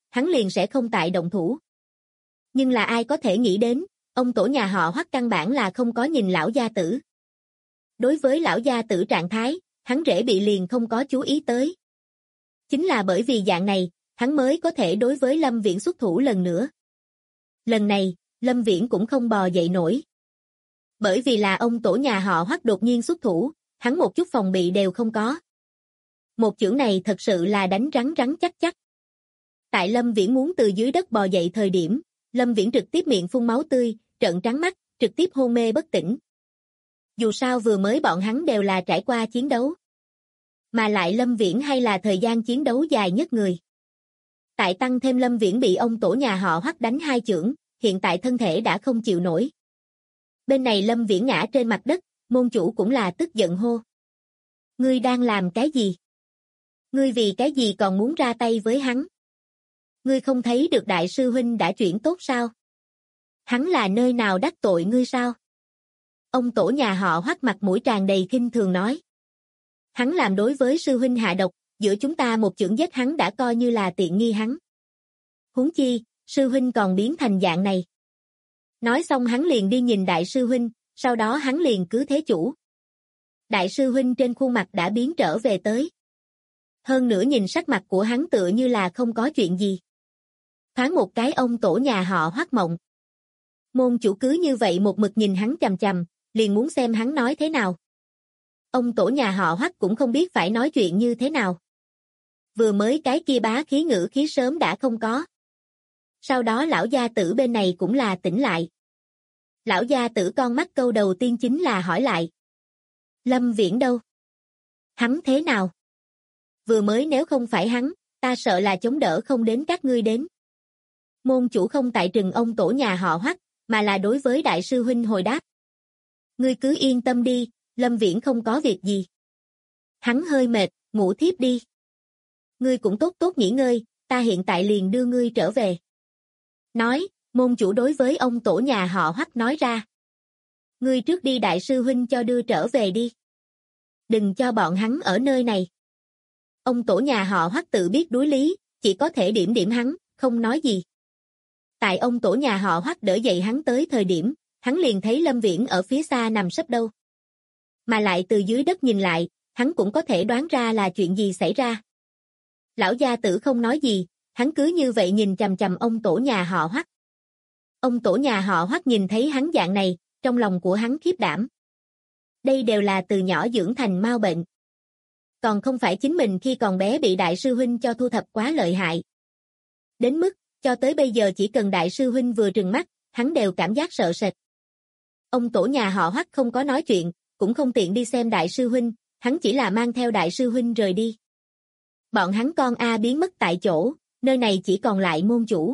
hắn liền sẽ không tại động thủ. Nhưng là ai có thể nghĩ đến, ông tổ nhà họ Hoắc căn bản là không có nhìn lão gia tử. Đối với lão gia tử trạng thái, hắn rễ bị liền không có chú ý tới. Chính là bởi vì dạng này, hắn mới có thể đối với Lâm Viễn xuất thủ lần nữa. Lần này, Lâm Viễn cũng không bò dậy nổi. Bởi vì là ông tổ nhà họ Hoắc đột nhiên xuất thủ, hắn một chút phòng bị đều không có. Một chưởng này thật sự là đánh rắn rắn chắc chắc. Tại Lâm Viễn muốn từ dưới đất bò dậy thời điểm, Lâm Viễn trực tiếp miệng phun máu tươi, trợn trắng mắt, trực tiếp hôn mê bất tỉnh. Dù sao vừa mới bọn hắn đều là trải qua chiến đấu. Mà lại Lâm Viễn hay là thời gian chiến đấu dài nhất người. Tại tăng thêm Lâm Viễn bị ông tổ nhà họ Hoắc đánh 2 chưởng, hiện tại thân thể đã không chịu nổi. Bên này Lâm Viễn ngã trên mặt đất, môn chủ cũng là tức giận hô. Ngươi đang làm cái gì? Ngươi vì cái gì còn muốn ra tay với hắn? Ngươi không thấy được đại sư huynh đã chuyển tốt sao? Hắn là nơi nào đắc tội ngươi sao? Ông tổ nhà họ Hoắc mặt mũi tràn đầy khinh thường nói. Hắn làm đối với sư huynh hạ độc, giữa chúng ta một chưởng giết hắn đã coi như là tiện nghi hắn. Huống chi, sư huynh còn biến thành dạng này. Nói xong hắn liền đi nhìn đại sư huynh, sau đó hắn liền cứ thế chủ. Đại sư huynh trên khuôn mặt đã biến trở về tới. Hơn nữa nhìn sắc mặt của hắn tựa như là không có chuyện gì. Thoáng một cái ông tổ nhà họ Hoắc mộng. Môn chủ cứ như vậy một mực nhìn hắn chằm chằm, liền muốn xem hắn nói thế nào. Ông tổ nhà họ Hoắc cũng không biết phải nói chuyện như thế nào. Vừa mới cái kia bá khí ngữ khí sớm đã không có. Sau đó lão gia tử bên này cũng là tỉnh lại. Lão gia tử con mắt câu đầu tiên chính là hỏi lại. Lâm Viễn đâu? Hắn thế nào? Vừa mới nếu không phải hắn, ta sợ là chống đỡ không đến các ngươi đến. Môn chủ không tại trừng ông tổ nhà họ Hoắc, mà là đối với đại sư huynh hồi đáp. Ngươi cứ yên tâm đi, Lâm Viễn không có việc gì. Hắn hơi mệt, ngủ thiếp đi. Ngươi cũng tốt tốt nghỉ ngơi, ta hiện tại liền đưa ngươi trở về. Nói, môn chủ đối với ông tổ nhà họ Hoắc nói ra. Ngươi trước đi đại sư huynh cho đưa trở về đi. Đừng cho bọn hắn ở nơi này. Ông tổ nhà họ Hoắc tự biết đối lý, chỉ có thể điểm điểm hắn, không nói gì. Tại ông tổ nhà họ Hoắc đỡ dậy hắn tới thời điểm, hắn liền thấy Lâm Viễn ở phía xa nằm sấp đâu. Mà lại từ dưới đất nhìn lại, hắn cũng có thể đoán ra là chuyện gì xảy ra. Lão gia tử không nói gì, hắn cứ như vậy nhìn chằm chằm ông tổ nhà họ Hoắc. Ông tổ nhà họ Hoắc nhìn thấy hắn dạng này, trong lòng của hắn khiếp đảm. Đây đều là từ nhỏ dưỡng thành mau bệnh. Còn không phải chính mình khi còn bé bị đại sư huynh cho thu thập quá lợi hại. Đến mức, cho tới bây giờ chỉ cần đại sư huynh vừa trừng mắt, hắn đều cảm giác sợ sệt. Ông tổ nhà họ Hoắc không có nói chuyện, cũng không tiện đi xem đại sư huynh, hắn chỉ là mang theo đại sư huynh rời đi. Bọn hắn con A biến mất tại chỗ, nơi này chỉ còn lại môn chủ.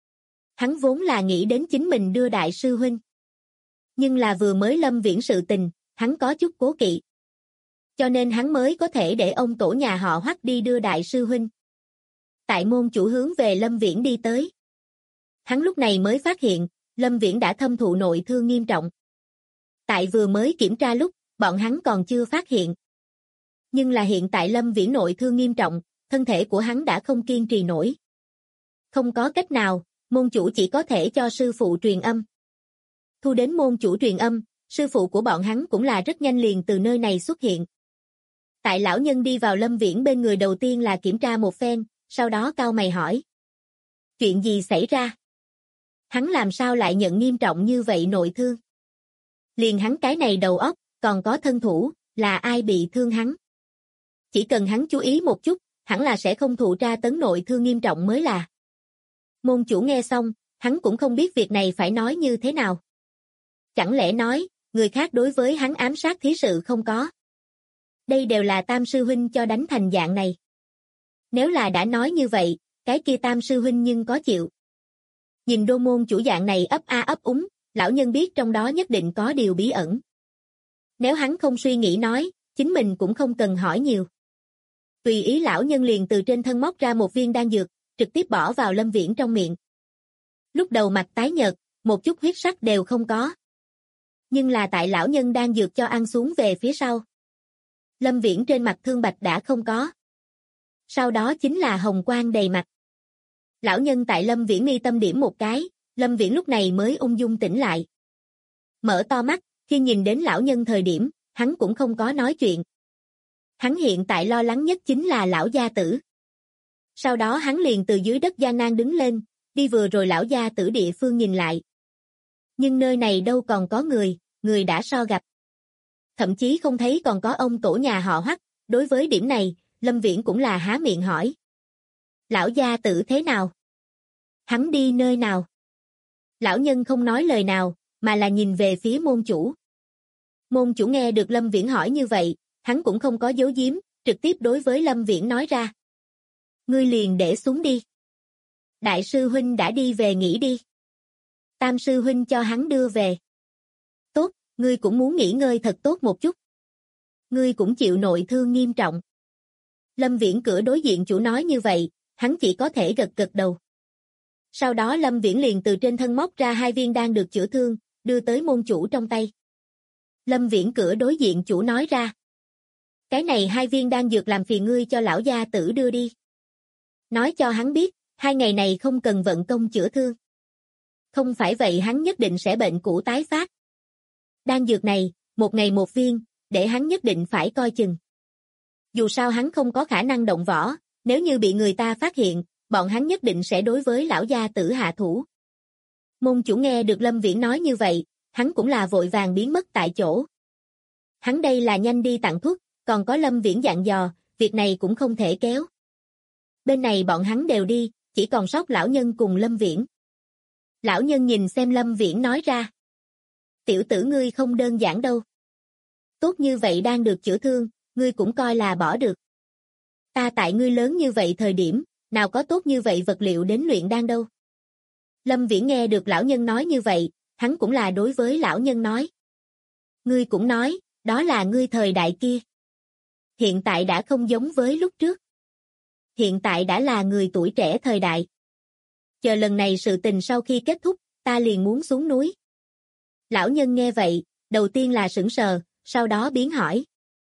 Hắn vốn là nghĩ đến chính mình đưa đại sư huynh. Nhưng là vừa mới Lâm Viễn sự tình, hắn có chút cố kỵ. Cho nên hắn mới có thể để ông tổ nhà họ Hoắc đi đưa đại sư huynh. Tại môn chủ hướng về Lâm Viễn đi tới. Hắn lúc này mới phát hiện, Lâm Viễn đã thâm thụ nội thương nghiêm trọng. Tại vừa mới kiểm tra lúc, bọn hắn còn chưa phát hiện. Nhưng là hiện tại Lâm Viễn nội thương nghiêm trọng, thân thể của hắn đã không kiên trì nổi. Không có cách nào, môn chủ chỉ có thể cho sư phụ truyền âm. Thu đến môn chủ truyền âm, sư phụ của bọn hắn cũng là rất nhanh liền từ nơi này xuất hiện. Tại lão nhân đi vào Lâm Viễn bên người đầu tiên là kiểm tra một phen, sau đó cau mày hỏi. Chuyện gì xảy ra? Hắn làm sao lại nhận nghiêm trọng như vậy nội thương? Liền hắn cái này đầu óc, còn có thân thủ, là ai bị thương hắn? Chỉ cần hắn chú ý một chút, hẳn là sẽ không thụ tra tấn nội thương nghiêm trọng mới là. Môn chủ nghe xong, hắn cũng không biết việc này phải nói như thế nào. Chẳng lẽ nói, người khác đối với hắn ám sát thí sự không có? Đây đều là Tam sư huynh cho đánh thành dạng này. Nếu là đã nói như vậy, cái kia Tam sư huynh nhưng có chịu. Nhìn đô môn chủ dạng này ấp a ấp úng, lão nhân biết trong đó nhất định có điều bí ẩn. Nếu hắn không suy nghĩ nói, chính mình cũng không cần hỏi nhiều. Tùy ý lão nhân liền từ trên thân móc ra một viên đan dược, trực tiếp bỏ vào Lâm Viễn trong miệng. Lúc đầu mặt tái nhợt, một chút huyết sắc đều không có. Nhưng là tại lão nhân đang dược cho ăn xuống về phía sau. Lâm Viễn trên mặt thương bạch đã không có. Sau đó chính là hồng quang đầy mặt. Lão nhân tại Lâm Viễn mi tâm điểm một cái, Lâm Viễn lúc này mới ung dung tỉnh lại. Mở to mắt, khi nhìn đến lão nhân thời điểm, hắn cũng không có nói chuyện. Hắn hiện tại lo lắng nhất chính là lão gia tử. Sau đó hắn liền từ dưới đất gian nan đứng lên, đi vừa rồi lão gia tử địa phương nhìn lại. Nhưng nơi này đâu còn có người đã so gặp. Thậm chí không thấy còn có ông tổ nhà họ Hoắc, đối với điểm này, Lâm Viễn cũng là há miệng hỏi. Lão gia tử thế nào? Hắn đi nơi nào? Lão nhân không nói lời nào, mà là nhìn về phía môn chủ. Môn chủ nghe được Lâm Viễn hỏi như vậy, hắn cũng không có giấu giếm, trực tiếp đối với Lâm Viễn nói ra. Ngươi liền để xuống đi. Đại sư huynh đã đi về nghỉ đi. Tam sư huynh cho hắn đưa về. Tốt, ngươi cũng muốn nghỉ ngơi thật tốt một chút. Ngươi cũng chịu nội thương nghiêm trọng. Lâm Viễn cửa đối diện chủ nói như vậy, hắn chỉ có thể gật gật đầu. Sau đó Lâm Viễn liền từ trên thân móc ra 2 viên đan được chữa thương, đưa tới môn chủ trong tay. Lâm Viễn cửa đối diện chủ nói ra. Cái này 2 viên đan dược làm phiền ngươi cho lão gia tử đưa đi. Nói cho hắn biết, 2 ngày này không cần vận công chữa thương. Không phải vậy hắn nhất định sẽ bệnh cũ tái phát. Đan dược này, 1 ngày 1 viên, để hắn nhất định phải coi chừng. Dù sao hắn không có khả năng động võ, nếu như bị người ta phát hiện, bọn hắn nhất định sẽ đối với lão gia tử hạ thủ. Môn chủ nghe được Lâm Viễn nói như vậy, hắn cũng là vội vàng biến mất tại chỗ. Hắn đây là nhanh đi tặng thuốc, còn có Lâm Viễn dặn dò, việc này cũng không thể kéo. Bên này bọn hắn đều đi, chỉ còn sót lão nhân cùng Lâm Viễn. Lão nhân nhìn xem Lâm Viễn nói ra. Tiểu tử ngươi không đơn giản đâu. Tốt như vậy đang được chữa thương, ngươi cũng coi là bỏ được. Ta tại ngươi lớn như vậy thời điểm, nào có tốt như vậy vật liệu đến luyện đan đâu. Lâm Viễn nghe được lão nhân nói như vậy, hắn cũng là đối với lão nhân nói. Ngươi cũng nói, đó là ngươi thời đại kia. Hiện tại đã không giống với lúc trước. Hiện tại đã là người tuổi trẻ thời đại. Chờ lần này sự tình sau khi kết thúc, ta liền muốn xuống núi. Lão nhân nghe vậy, đầu tiên là sững sờ, sau đó biến hỏi.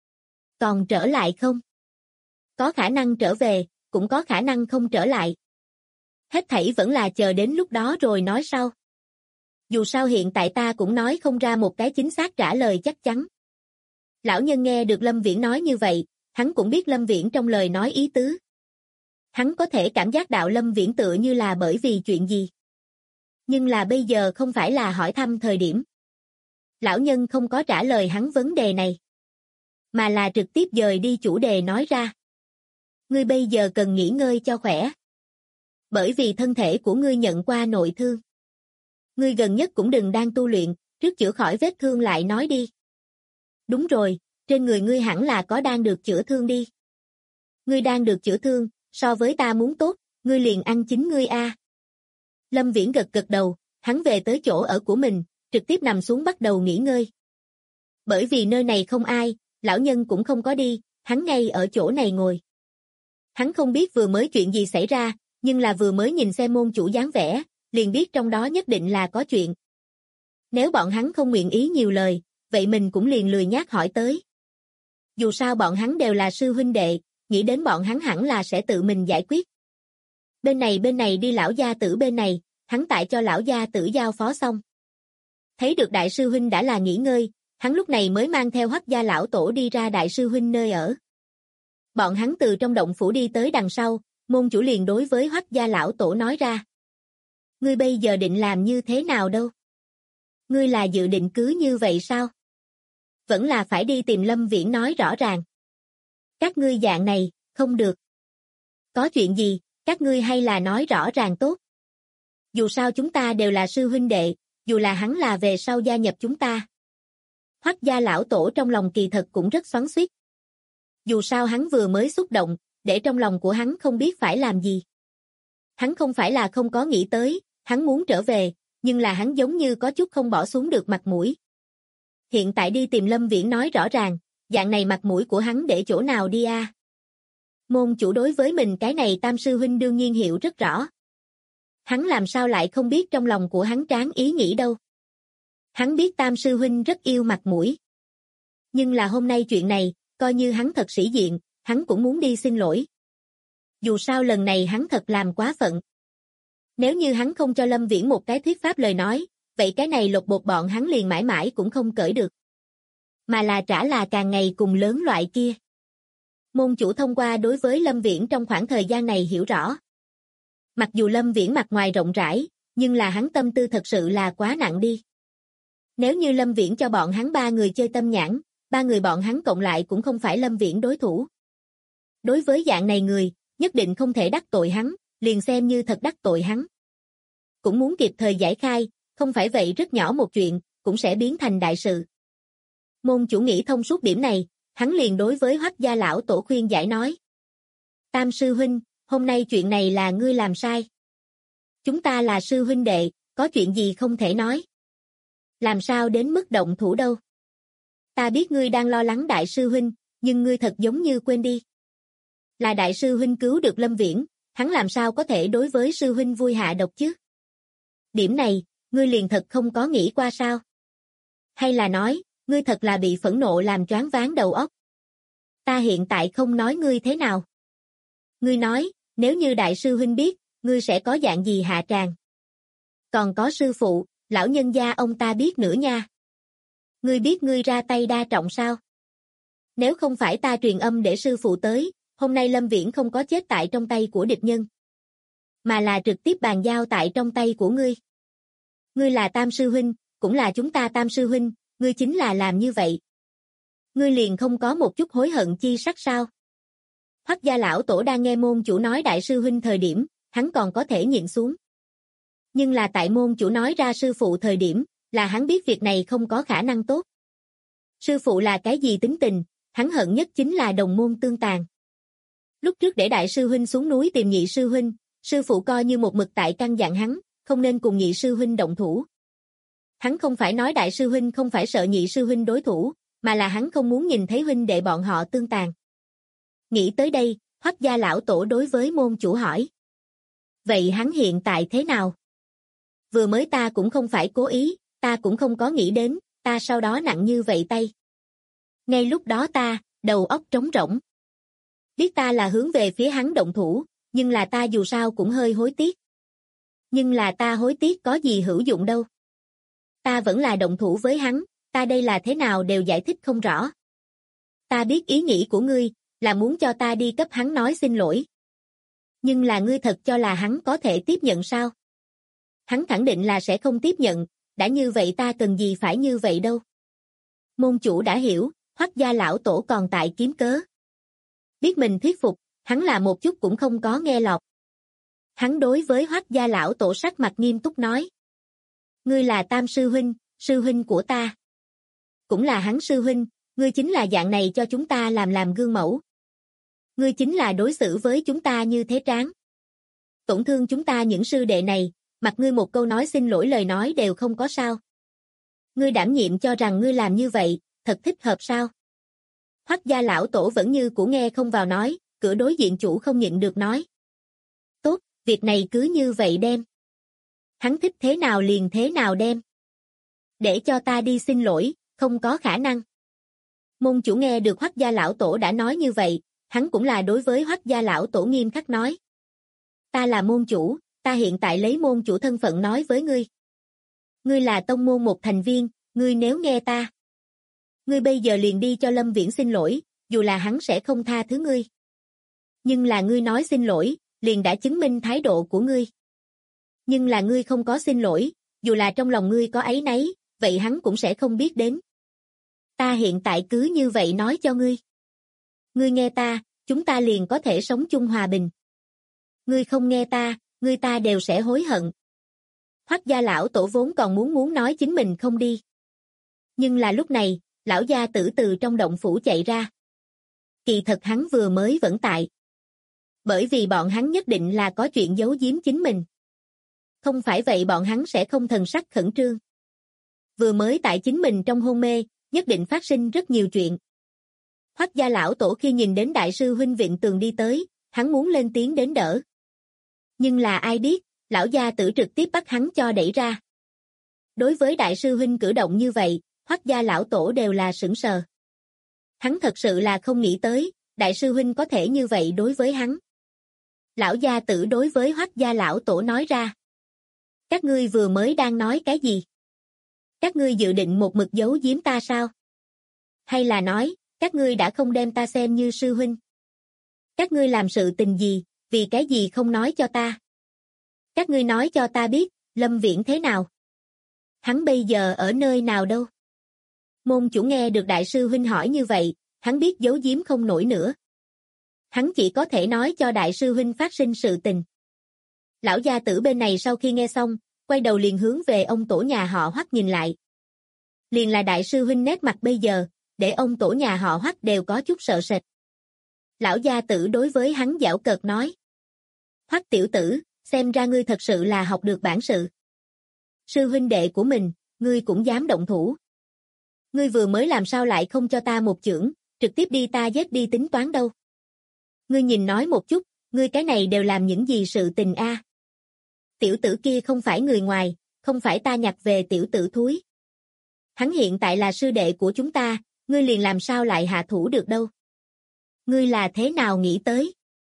Còn trở lại không? Có khả năng trở về, cũng có khả năng không trở lại. Hết thảy vẫn là chờ đến lúc đó rồi nói sau. Dù sao hiện tại ta cũng nói không ra một cái chính xác trả lời chắc chắn. Lão nhân nghe được Lâm Viễn nói như vậy, hắn cũng biết Lâm Viễn trong lời nói ý tứ. Hắn có thể cảm giác đạo Lâm Viễn tựa như là bởi vì chuyện gì. Nhưng là bây giờ không phải là hỏi thăm thời điểm. Lão nhân không có trả lời hắn vấn đề này. Mà là trực tiếp dời đi chủ đề nói ra. Ngươi bây giờ cần nghỉ ngơi cho khỏe. Bởi vì thân thể của ngươi nhận qua nội thương. Ngươi gần nhất cũng đừng đang tu luyện, trước chữa khỏi vết thương lại nói đi. Đúng rồi, trên người ngươi hẳn là có đang được chữa thương đi. Ngươi đang được chữa thương, so với ta muốn tốt, ngươi liền ăn chính ngươi a. Lâm Viễn gật gật đầu, hắn về tới chỗ ở của mình, trực tiếp nằm xuống bắt đầu nghỉ ngơi. Bởi vì nơi này không ai, lão nhân cũng không có đi, hắn ngay ở chỗ này ngồi. Hắn không biết vừa mới chuyện gì xảy ra, nhưng là vừa mới nhìn xem môn chủ dáng vẻ, liền biết trong đó nhất định là có chuyện. Nếu bọn hắn không nguyện ý nhiều lời, vậy mình cũng liền lười nhác hỏi tới. Dù sao bọn hắn đều là sư huynh đệ, nghĩ đến bọn hắn hẳn là sẽ tự mình giải quyết. Bên này đi lão gia tử bên này, hắn tại cho lão gia tử giao phó xong. Thấy được đại sư huynh đã là nghỉ ngơi, hắn lúc này mới mang theo Hoắc gia lão tổ đi ra đại sư huynh nơi ở. Bọn hắn từ trong động phủ đi tới đằng sau, môn chủ liền đối với Hoắc gia lão tổ nói ra. Ngươi bây giờ định làm như thế nào đâu? Ngươi là dự định cứ như vậy sao? Vẫn là phải đi tìm Lâm Viễn nói rõ ràng. Các ngươi dạng này, không được. Có chuyện gì, các ngươi hay là nói rõ ràng tốt. Dù sao chúng ta đều là sư huynh đệ, dù là hắn là về sau gia nhập chúng ta. Hoắc gia lão tổ trong lòng kỳ thật cũng rất xoắn xuýt. Dù sao hắn vừa mới xúc động, để trong lòng của hắn không biết phải làm gì. Hắn không phải là không có nghĩ tới, hắn muốn trở về, nhưng là hắn giống như có chút không bỏ xuống được mặt mũi. Hiện tại đi tìm Lâm Viễn nói rõ ràng, dạng này mặt mũi của hắn để chỗ nào đi a? Môn chủ đối với mình cái này tam sư huynh đương nhiên hiểu rất rõ. Hắn làm sao lại không biết trong lòng của hắn tráng ý nghĩ đâu. Hắn biết tam sư huynh rất yêu mặt mũi. Nhưng là hôm nay chuyện này, coi như hắn thật sĩ diện, hắn cũng muốn đi xin lỗi. Dù sao lần này hắn thật làm quá phận. Nếu như hắn không cho Lâm Viễn một cái thuyết pháp lời nói, vậy cái này lột bột bọn hắn liền mãi mãi cũng không cởi được. Mà là trả là càng ngày cùng lớn loại kia. Môn chủ thông qua đối với Lâm Viễn trong khoảng thời gian này hiểu rõ. Mặc dù Lâm Viễn mặt ngoài rộng rãi, nhưng là hắn tâm tư thật sự là quá nặng đi. Nếu như Lâm Viễn cho bọn hắn 3 người chơi tâm nhãn, 3 người bọn hắn cộng lại cũng không phải Lâm Viễn đối thủ. Đối với dạng này người, nhất định không thể đắc tội hắn, liền xem như thật đắc tội hắn. Cũng muốn kịp thời giải khai, không phải vậy rất nhỏ một chuyện, cũng sẽ biến thành đại sự. Môn chủ nghĩ thông suốt điểm này, hắn liền đối với Hoắc gia lão tổ khuyên giải nói. Tam sư huynh, hôm nay chuyện này là ngươi làm sai. Chúng ta là sư huynh đệ, có chuyện gì không thể nói. Làm sao đến mức động thủ đâu. Ta biết ngươi đang lo lắng đại sư huynh, nhưng ngươi thật giống như quên đi. Là đại sư huynh cứu được Lâm Viễn, hắn làm sao có thể đối với sư huynh vui hạ độc chứ? Điểm này, ngươi liền thật không có nghĩ qua sao? Hay là nói, ngươi thật là bị phẫn nộ làm choáng váng đầu óc? Ta hiện tại không nói ngươi thế nào. Ngươi nói, nếu như đại sư huynh biết, ngươi sẽ có dạng gì hạ tràng? Còn có sư phụ, lão nhân gia ông ta biết nữa nha. Ngươi biết ngươi ra tay đa trọng sao? Nếu không phải ta truyền âm để sư phụ tới, hôm nay Lâm Viễn không có chết tại trong tay của địch nhân, mà là trực tiếp bàn giao tại trong tay của ngươi. Ngươi là Tam sư huynh, cũng là chúng ta Tam sư huynh, ngươi chính là làm như vậy. Ngươi liền không có một chút hối hận chi sắc sao? Hoắc gia lão tổ đang nghe môn chủ nói đại sư huynh thời điểm, hắn còn có thể nhịn xuống. Nhưng là tại môn chủ nói ra sư phụ thời điểm, là hắn biết việc này không có khả năng tốt. Sư phụ là cái gì tính tình, hắn hận nhất chính là đồng môn tương tàn. Lúc trước để đại sư huynh xuống núi tìm nhị sư huynh, sư phụ coi như một mực tại căn dặn hắn, không nên cùng nhị sư huynh động thủ. Hắn không phải nói đại sư huynh không phải sợ nhị sư huynh đối thủ, mà là hắn không muốn nhìn thấy huynh đệ bọn họ tương tàn. Nghĩ tới đây, Hoắc gia lão tổ đối với môn chủ hỏi. Vậy hắn hiện tại thế nào? Vừa mới ta cũng không phải cố ý, ta cũng không có nghĩ đến, ta sau đó nặng như vậy tay. Ngay lúc đó ta, đầu óc trống rỗng. Biết ta là hướng về phía hắn động thủ, nhưng là ta dù sao cũng hơi hối tiếc. Nhưng là ta hối tiếc có gì hữu dụng đâu. Ta vẫn là động thủ với hắn, ta đây là thế nào đều giải thích không rõ. Ta biết ý nghĩ của ngươi, là muốn cho ta đi cấp hắn nói xin lỗi. Nhưng là ngươi thật cho là hắn có thể tiếp nhận sao? Hắn khẳng định là sẽ không tiếp nhận, đã như vậy ta cần gì phải như vậy đâu. Môn chủ đã hiểu, Hoắc gia lão tổ còn tại kiếm cớ. Biết mình thuyết phục, hắn là một chút cũng không có nghe lọt. Hắn đối với Hoắc gia lão tổ sắc mặt nghiêm túc nói. Ngươi là Tam sư huynh của ta. Cũng là hắn sư huynh, ngươi chính là dạng này cho chúng ta làm gương mẫu. Ngươi chính là đối xử với chúng ta như thế tráng. Tổn thương chúng ta những sư đệ này, mặc ngươi một câu nói xin lỗi lời nói đều không có sao. Ngươi đảm nhiệm cho rằng ngươi làm như vậy, thật thích hợp sao? Hoắc gia lão tổ vẫn như cũ nghe không vào nói, cửa đối diện chủ không nhịn được nói. Tốt, việc này cứ như vậy đem. Hắn thích thế nào liền thế nào đem. Để cho ta đi xin lỗi, không có khả năng. Môn chủ nghe được Hoắc gia lão tổ đã nói như vậy, hắn cũng là đối với Hoắc gia lão tổ nghiêm khắc nói. Ta là môn chủ, ta hiện tại lấy môn chủ thân phận nói với ngươi. Ngươi là tông môn một thành viên, ngươi nếu nghe ta. Ngươi bây giờ liền đi cho Lâm Viễn xin lỗi, dù là hắn sẽ không tha thứ ngươi. Nhưng là ngươi nói xin lỗi, liền đã chứng minh thái độ của ngươi. Nhưng là ngươi không có xin lỗi, dù là trong lòng ngươi có áy náy, vậy hắn cũng sẽ không biết đến. Ta hiện tại cứ như vậy nói cho ngươi. Ngươi nghe ta, chúng ta liền có thể sống chung hòa bình. Ngươi không nghe ta, ngươi ta đều sẽ hối hận. Hoắc gia lão tổ vốn còn muốn nói chính mình không đi. Nhưng là lúc này, lão gia tử từ trong động phủ chạy ra. Kỳ thật hắn vừa mới vẫn tại. Bởi vì bọn hắn nhất định là có chuyện giấu giếm chính mình. Không phải vậy bọn hắn sẽ không thần sắc khẩn trương. Vừa mới tại chính mình trong hôn mê, nhất định phát sinh rất nhiều chuyện. Hoắc gia lão tổ khi nhìn đến đại sư huynh Vịnh Tường đi tới, hắn muốn lên tiếng đến đỡ. Nhưng là ai biết, lão gia tử trực tiếp bắt hắn cho đẩy ra. Đối với đại sư huynh cử động như vậy, Hoắc gia lão tổ đều là sững sờ. Hắn thật sự là không nghĩ tới, đại sư huynh có thể như vậy đối với hắn. Lão gia tử đối với Hoắc gia lão tổ nói ra. Các ngươi vừa mới đang nói cái gì? Các ngươi dự định một mực giấu giếm ta sao? Hay là nói, các ngươi đã không đem ta xem như sư huynh? Các ngươi làm sự tình gì, vì cái gì không nói cho ta? Các ngươi nói cho ta biết, Lâm Viễn thế nào? Hắn bây giờ ở nơi nào đâu? Môn chủ nghe được đại sư huynh hỏi như vậy, hắn biết giấu giếm không nổi nữa. Hắn chỉ có thể nói cho đại sư huynh phát sinh sự tình. Lão gia tử bên này sau khi nghe xong, quay đầu liền hướng về ông tổ nhà họ Hoắc nhìn lại. Liền là đại sư huynh nét mặt bây giờ, để ông tổ nhà họ Hoắc đều có chút sợ sệt. Lão gia tử đối với hắn giảo cợt nói. Hoắc tiểu tử, xem ra ngươi thật sự là học được bản sự. Sư huynh đệ của mình, ngươi cũng dám động thủ. Ngươi vừa mới làm sao lại không cho ta một chưởng, trực tiếp đi ta giết đi tính toán đâu. Ngươi nhìn nói một chút, ngươi cái này đều làm những gì sự tình a? Tiểu tử kia không phải người ngoài, không phải ta nhặt về tiểu tử thúi. Hắn hiện tại là sư đệ của chúng ta, ngươi liền làm sao lại hạ thủ được đâu. Ngươi là thế nào nghĩ tới?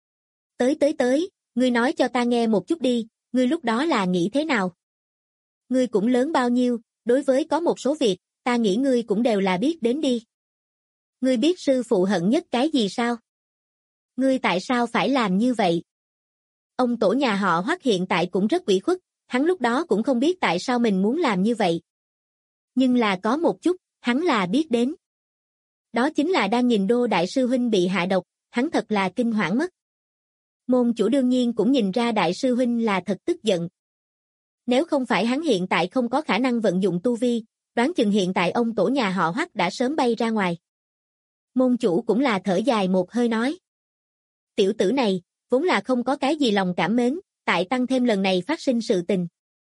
Tới, ngươi nói cho ta nghe một chút đi, ngươi lúc đó là nghĩ thế nào? Ngươi cũng lớn bao nhiêu, đối với có một số việc, ta nghĩ ngươi cũng đều là biết đến đi. Ngươi biết sư phụ hận nhất cái gì sao? Ngươi tại sao phải làm như vậy? Ông tổ nhà họ Hoắc hiện tại cũng rất ủy khuất, hắn lúc đó cũng không biết tại sao mình muốn làm như vậy. Nhưng là có một chút, hắn là biết đến. Đó chính là đang nhìn Đô đại sư huynh bị hạ độc, hắn thật là kinh hoảng mất. Môn chủ đương nhiên cũng nhìn ra đại sư huynh là thật tức giận. Nếu không phải hắn hiện tại không có khả năng vận dụng tu vi, đoán chừng hiện tại ông tổ nhà họ Hoắc đã sớm bay ra ngoài. Môn chủ cũng là thở dài một hơi nói. Tiểu tử này, vốn là không có cái gì lòng cảm mến, tại tăng thêm lần này phát sinh sự tình.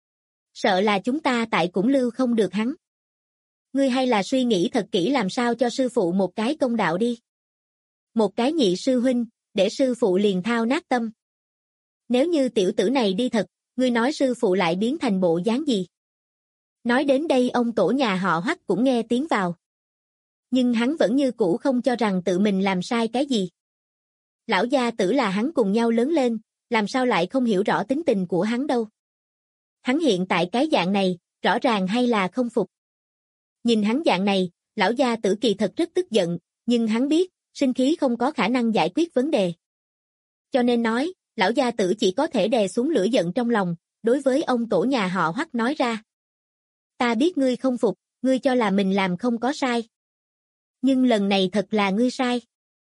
Sợ là chúng ta tại cũng lưu không được hắn. Ngươi hay là suy nghĩ thật kỹ làm sao cho sư phụ một cái công đạo đi. Một cái nhị sư huynh, để sư phụ liền thao nát tâm. Nếu như tiểu tử này đi thật, ngươi nói sư phụ lại biến thành bộ dáng gì? Nói đến đây ông tổ nhà họ Hoắc cũng nghe tiếng vào. Nhưng hắn vẫn như cũ không cho rằng tự mình làm sai cái gì. Lão gia tử là hắn cùng nhau lớn lên, làm sao lại không hiểu rõ tính tình của hắn đâu. Hắn hiện tại cái dạng này, rõ ràng hay là không phục. Nhìn hắn dạng này, lão gia tử kỳ thật rất tức giận, nhưng hắn biết, sinh khí không có khả năng giải quyết vấn đề. Cho nên nói, lão gia tử chỉ có thể đè xuống lửa giận trong lòng, đối với ông tổ nhà họ Hoắc nói ra. Ta biết ngươi không phục, ngươi cho là mình làm không có sai. Nhưng lần này thật là ngươi sai.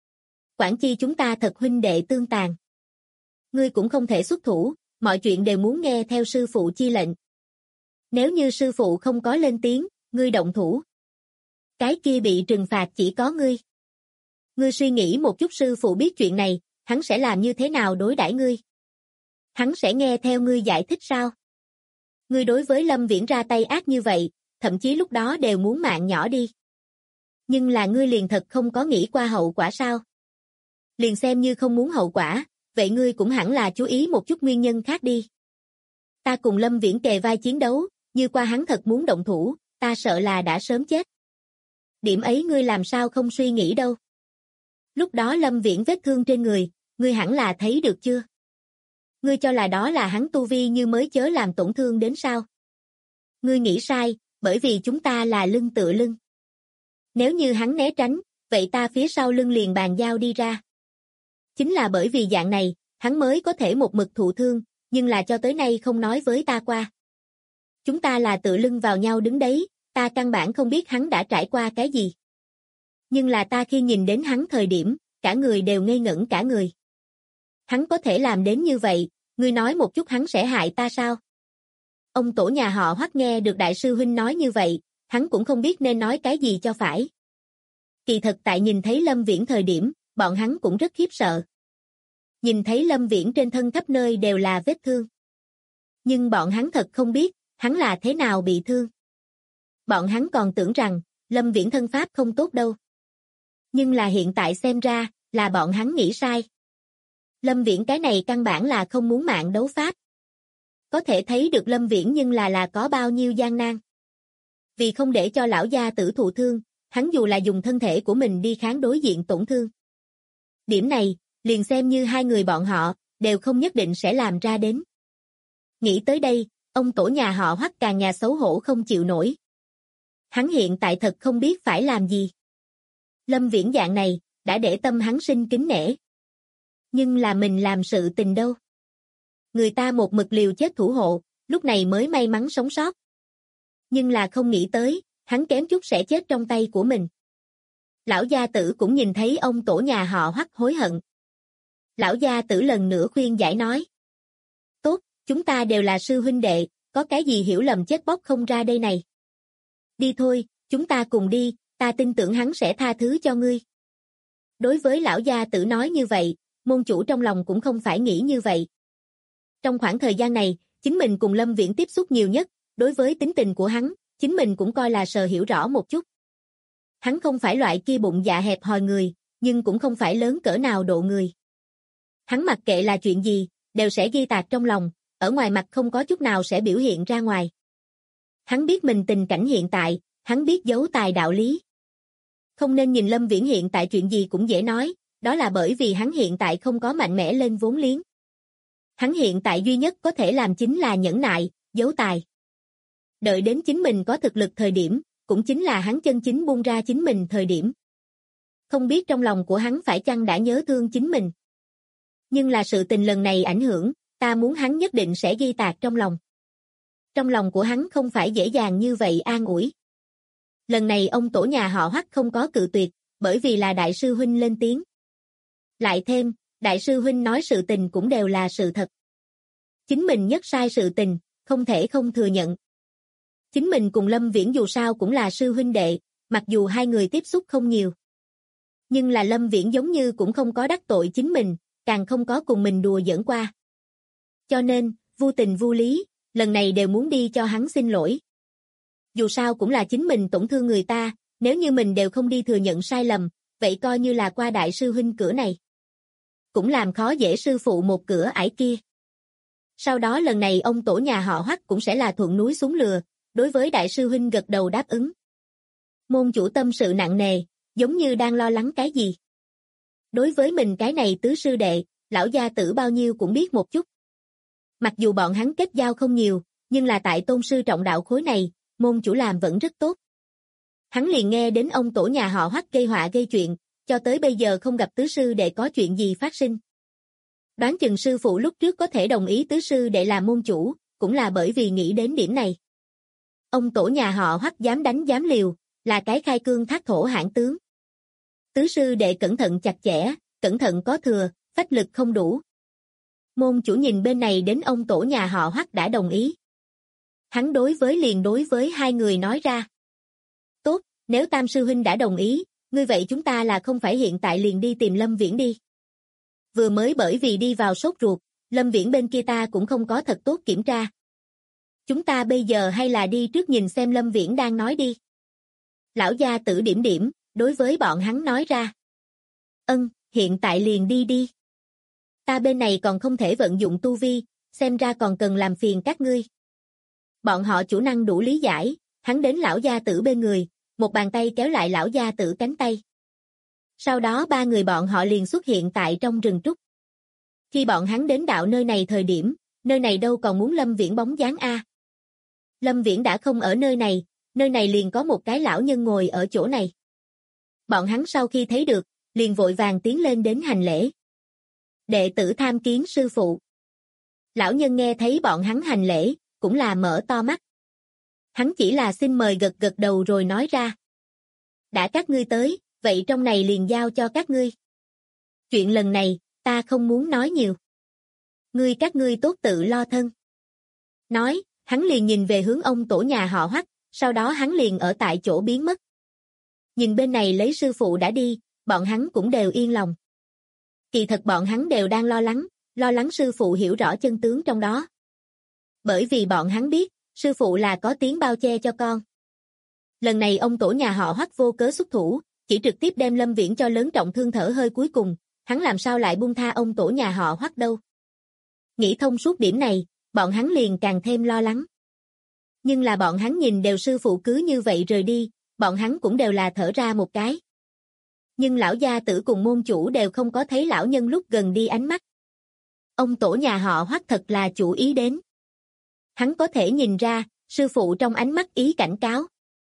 Quản chi chúng ta thật huynh đệ tương tàn. Ngươi cũng không thể xuất thủ, mọi chuyện đều muốn nghe theo sư phụ chi lệnh. Nếu như sư phụ không có lên tiếng, ngươi động thủ. Cái kia bị trừng phạt chỉ có ngươi. Ngươi suy nghĩ một chút sư phụ biết chuyện này, hắn sẽ làm như thế nào đối đãi ngươi? Hắn sẽ nghe theo ngươi giải thích sao? Ngươi đối với Lâm Viễn ra tay ác như vậy, thậm chí lúc đó đều muốn mạng nhỏ đi. Nhưng là ngươi liền thật không có nghĩ qua hậu quả sao? Liền xem như không muốn hậu quả, vậy ngươi cũng hẳn là chú ý một chút nguyên nhân khác đi. Ta cùng Lâm Viễn kề vai chiến đấu, như qua hắn thật muốn động thủ, ta sợ là đã sớm chết. Điểm ấy ngươi làm sao không suy nghĩ đâu. Lúc đó Lâm Viễn vết thương trên người, ngươi hẳn là thấy được chưa? Ngươi cho là đó là hắn tu vi như mới chớ làm tổn thương đến sao? Ngươi nghĩ sai, bởi vì chúng ta là lưng tựa lưng. Nếu như hắn né tránh, vậy ta phía sau lưng liền bàn giao đi ra. Chính là bởi vì dạng này, hắn mới có thể một mực thụ thương, nhưng là cho tới nay không nói với ta qua. Chúng ta là tựa lưng vào nhau đứng đấy, ta căn bản không biết hắn đã trải qua cái gì. Nhưng là ta khi nhìn đến hắn thời điểm, cả người đều ngây ngẩn cả người. Hắn có thể làm đến như vậy, ngươi nói một chút hắn sẽ hại ta sao? Ông tổ nhà họ Hoắc nghe được đại sư huynh nói như vậy, hắn cũng không biết nên nói cái gì cho phải. Kỳ thật tại nhìn thấy Lâm Viễn thời điểm, bọn hắn cũng rất khiếp sợ. Nhìn thấy Lâm Viễn trên thân khắp nơi đều là vết thương. Nhưng bọn hắn thật không biết, hắn là thế nào bị thương. Bọn hắn còn tưởng rằng, Lâm Viễn thân pháp không tốt đâu. Nhưng là hiện tại xem ra, là bọn hắn nghĩ sai. Lâm Viễn cái này căn bản là không muốn mạng đấu pháp. Có thể thấy được Lâm Viễn nhưng là có bao nhiêu gian nan. Vì không để cho lão gia tử thụ thương, hắn dù là dùng thân thể của mình đi kháng đối diện tổn thương. Điểm này, liền xem như hai người bọn họ, đều không nhất định sẽ làm ra đến. Nghĩ tới đây, Ông tổ nhà họ Hoắc càng nhà xấu hổ không chịu nổi. Hắn hiện tại thật không biết phải làm gì. Lâm Viễn dạng này, đã để tâm hắn sinh kính nể. Nhưng là mình làm sự tình đâu. Người ta một mực liều chết thủ hộ, lúc này mới may mắn sống sót. Nhưng là không nghĩ tới, hắn kém chút sẽ chết trong tay của mình. Lão gia tử cũng nhìn thấy ông tổ nhà họ Hoắc hối hận. Lão gia tử lần nữa khuyên giải nói. Tốt, chúng ta đều là sư huynh đệ, có cái gì hiểu lầm chết bóc không ra đây này. Đi thôi, chúng ta cùng đi, ta tin tưởng hắn sẽ tha thứ cho ngươi. Đối với lão gia tử nói như vậy, môn chủ trong lòng cũng không phải nghĩ như vậy. Trong khoảng thời gian này, chính mình cùng Lâm Viễn tiếp xúc nhiều nhất, đối với tính tình của hắn, chính mình cũng coi là sờ hiểu rõ một chút. Hắn không phải loại kia bụng dạ hẹp hòi người, nhưng cũng không phải lớn cỡ nào độ người. Hắn mặc kệ là chuyện gì, đều sẽ ghi tạc trong lòng, ở ngoài mặt không có chút nào sẽ biểu hiện ra ngoài. Hắn biết mình tình cảnh hiện tại, hắn biết giấu tài đạo lý. Không nên nhìn Lâm Viễn hiện tại chuyện gì cũng dễ nói, đó là bởi vì hắn hiện tại không có mạnh mẽ lên vốn liếng. Hắn hiện tại duy nhất có thể làm chính là nhẫn nại, giấu tài. Đợi đến chính mình có thực lực thời điểm, cũng chính là hắn chân chính buông ra chính mình thời điểm. Không biết trong lòng của hắn phải chăng đã nhớ thương chính mình. Nhưng là sự tình lần này ảnh hưởng, ta muốn hắn nhất định sẽ ghi tạc trong lòng. Trong lòng của hắn không phải dễ dàng như vậy an ủi. Lần này ông tổ nhà họ Hoắc không có cự tuyệt, bởi vì là đại sư huynh lên tiếng. Lại thêm, đại sư huynh nói sự tình cũng đều là sự thật. Chính mình nhất sai sự tình, không thể không thừa nhận. Chính mình cùng Lâm Viễn dù sao cũng là sư huynh đệ, mặc dù hai người tiếp xúc không nhiều. Nhưng là Lâm Viễn giống như cũng không có đắc tội chính mình, càng không có cùng mình đùa giỡn qua. Cho nên, vô tình vô lý, lần này đều muốn đi cho hắn xin lỗi. Dù sao cũng là chính mình tổn thương người ta, nếu như mình đều không đi thừa nhận sai lầm, vậy coi như là qua đại sư huynh cửa này. Cũng làm khó dễ sư phụ một cửa ải kia. Sau đó lần này ông tổ nhà họ Hoắc cũng sẽ là thuận núi xuống lừa, đối với đại sư huynh gật đầu đáp ứng. Môn chủ tâm sự nặng nề, giống như đang lo lắng cái gì. Đối với mình cái này tứ sư đệ, lão gia tử bao nhiêu cũng biết một chút. Mặc dù bọn hắn kết giao không nhiều, nhưng là tại tôn sư trọng đạo khối này, môn chủ làm vẫn rất tốt. Hắn liền nghe đến ông tổ nhà họ Hoắc gây họa gây chuyện, cho tới bây giờ không gặp tứ sư đệ có chuyện gì phát sinh. Đoán chừng sư phụ lúc trước có thể đồng ý tứ sư đệ làm môn chủ, cũng là bởi vì nghĩ đến điểm này. Ông tổ nhà họ Hoắc dám đánh dám liều, là cái khai cương thác thổ hãn tướng. Tứ sư đệ cẩn thận chặt chẽ, cẩn thận có thừa, phách lực không đủ. Môn chủ nhìn bên này đến ông tổ nhà họ Hoắc đã đồng ý. Hắn đối với hai người nói ra. Tốt, nếu tam sư huynh đã đồng ý, ngươi vậy chúng ta là không phải hiện tại liền đi tìm Lâm Viễn đi. Vừa mới bởi vì đi vào sốt ruột, Lâm Viễn bên kia ta cũng không có thật tốt kiểm tra. Chúng ta bây giờ hay là đi trước nhìn xem Lâm Viễn đang nói đi. Lão gia tử điểm điểm, đối với bọn hắn nói ra. Hiện tại liền đi đi. Ta bên này còn không thể vận dụng tu vi, xem ra còn cần làm phiền các ngươi. Bọn họ chủ năng đủ lý giải, hắn đến lão gia tử bên người, một bàn tay kéo lại lão gia tử cánh tay. Sau đó ba người bọn họ liền xuất hiện tại trong rừng trúc. Khi bọn hắn đến đạo nơi này thời điểm, nơi này đâu còn muốn Lâm Viễn bóng dáng a. Lâm Viễn đã không ở nơi này liền có một cái lão nhân ngồi ở chỗ này. Bọn hắn sau khi thấy được, liền vội vàng tiến lên đến hành lễ. Đệ tử tham kiến sư phụ. Lão nhân nghe thấy bọn hắn hành lễ, cũng là mở to mắt. Hắn chỉ là xin mời gật gật đầu rồi nói ra. Đã các ngươi tới, vậy trong này liền giao cho các ngươi. Chuyện lần này, ta không muốn nói nhiều. Các ngươi tốt tự lo thân. Nói, hắn liền nhìn về hướng ông tổ nhà họ Hoắc, sau đó hắn liền ở tại chỗ biến mất. Nhìn bên này lấy sư phụ đã đi, bọn hắn cũng đều yên lòng. Kỳ thật bọn hắn đều đang lo lắng sư phụ hiểu rõ chân tướng trong đó. Bởi vì bọn hắn biết, sư phụ là có tiếng bao che cho con. Lần này ông tổ nhà họ Hoắc vô cớ xuất thủ, chỉ trực tiếp đem Lâm Viễn cho lớn trọng thương thở hơi cuối cùng, hắn làm sao lại buông tha ông tổ nhà họ Hoắc đâu. Nghĩ thông suốt điểm này, bọn hắn liền càng thêm lo lắng. Nhưng là bọn hắn nhìn đều sư phụ cứ như vậy rời đi, bọn hắn cũng đều là thở ra một cái. Nhưng lão gia tử cùng môn chủ đều không có thấy lão nhân lúc gần đi ánh mắt. Ông tổ nhà họ Hoắc thật là chủ ý đến. Hắn có thể nhìn ra, sư phụ trong ánh mắt ý cảnh cáo.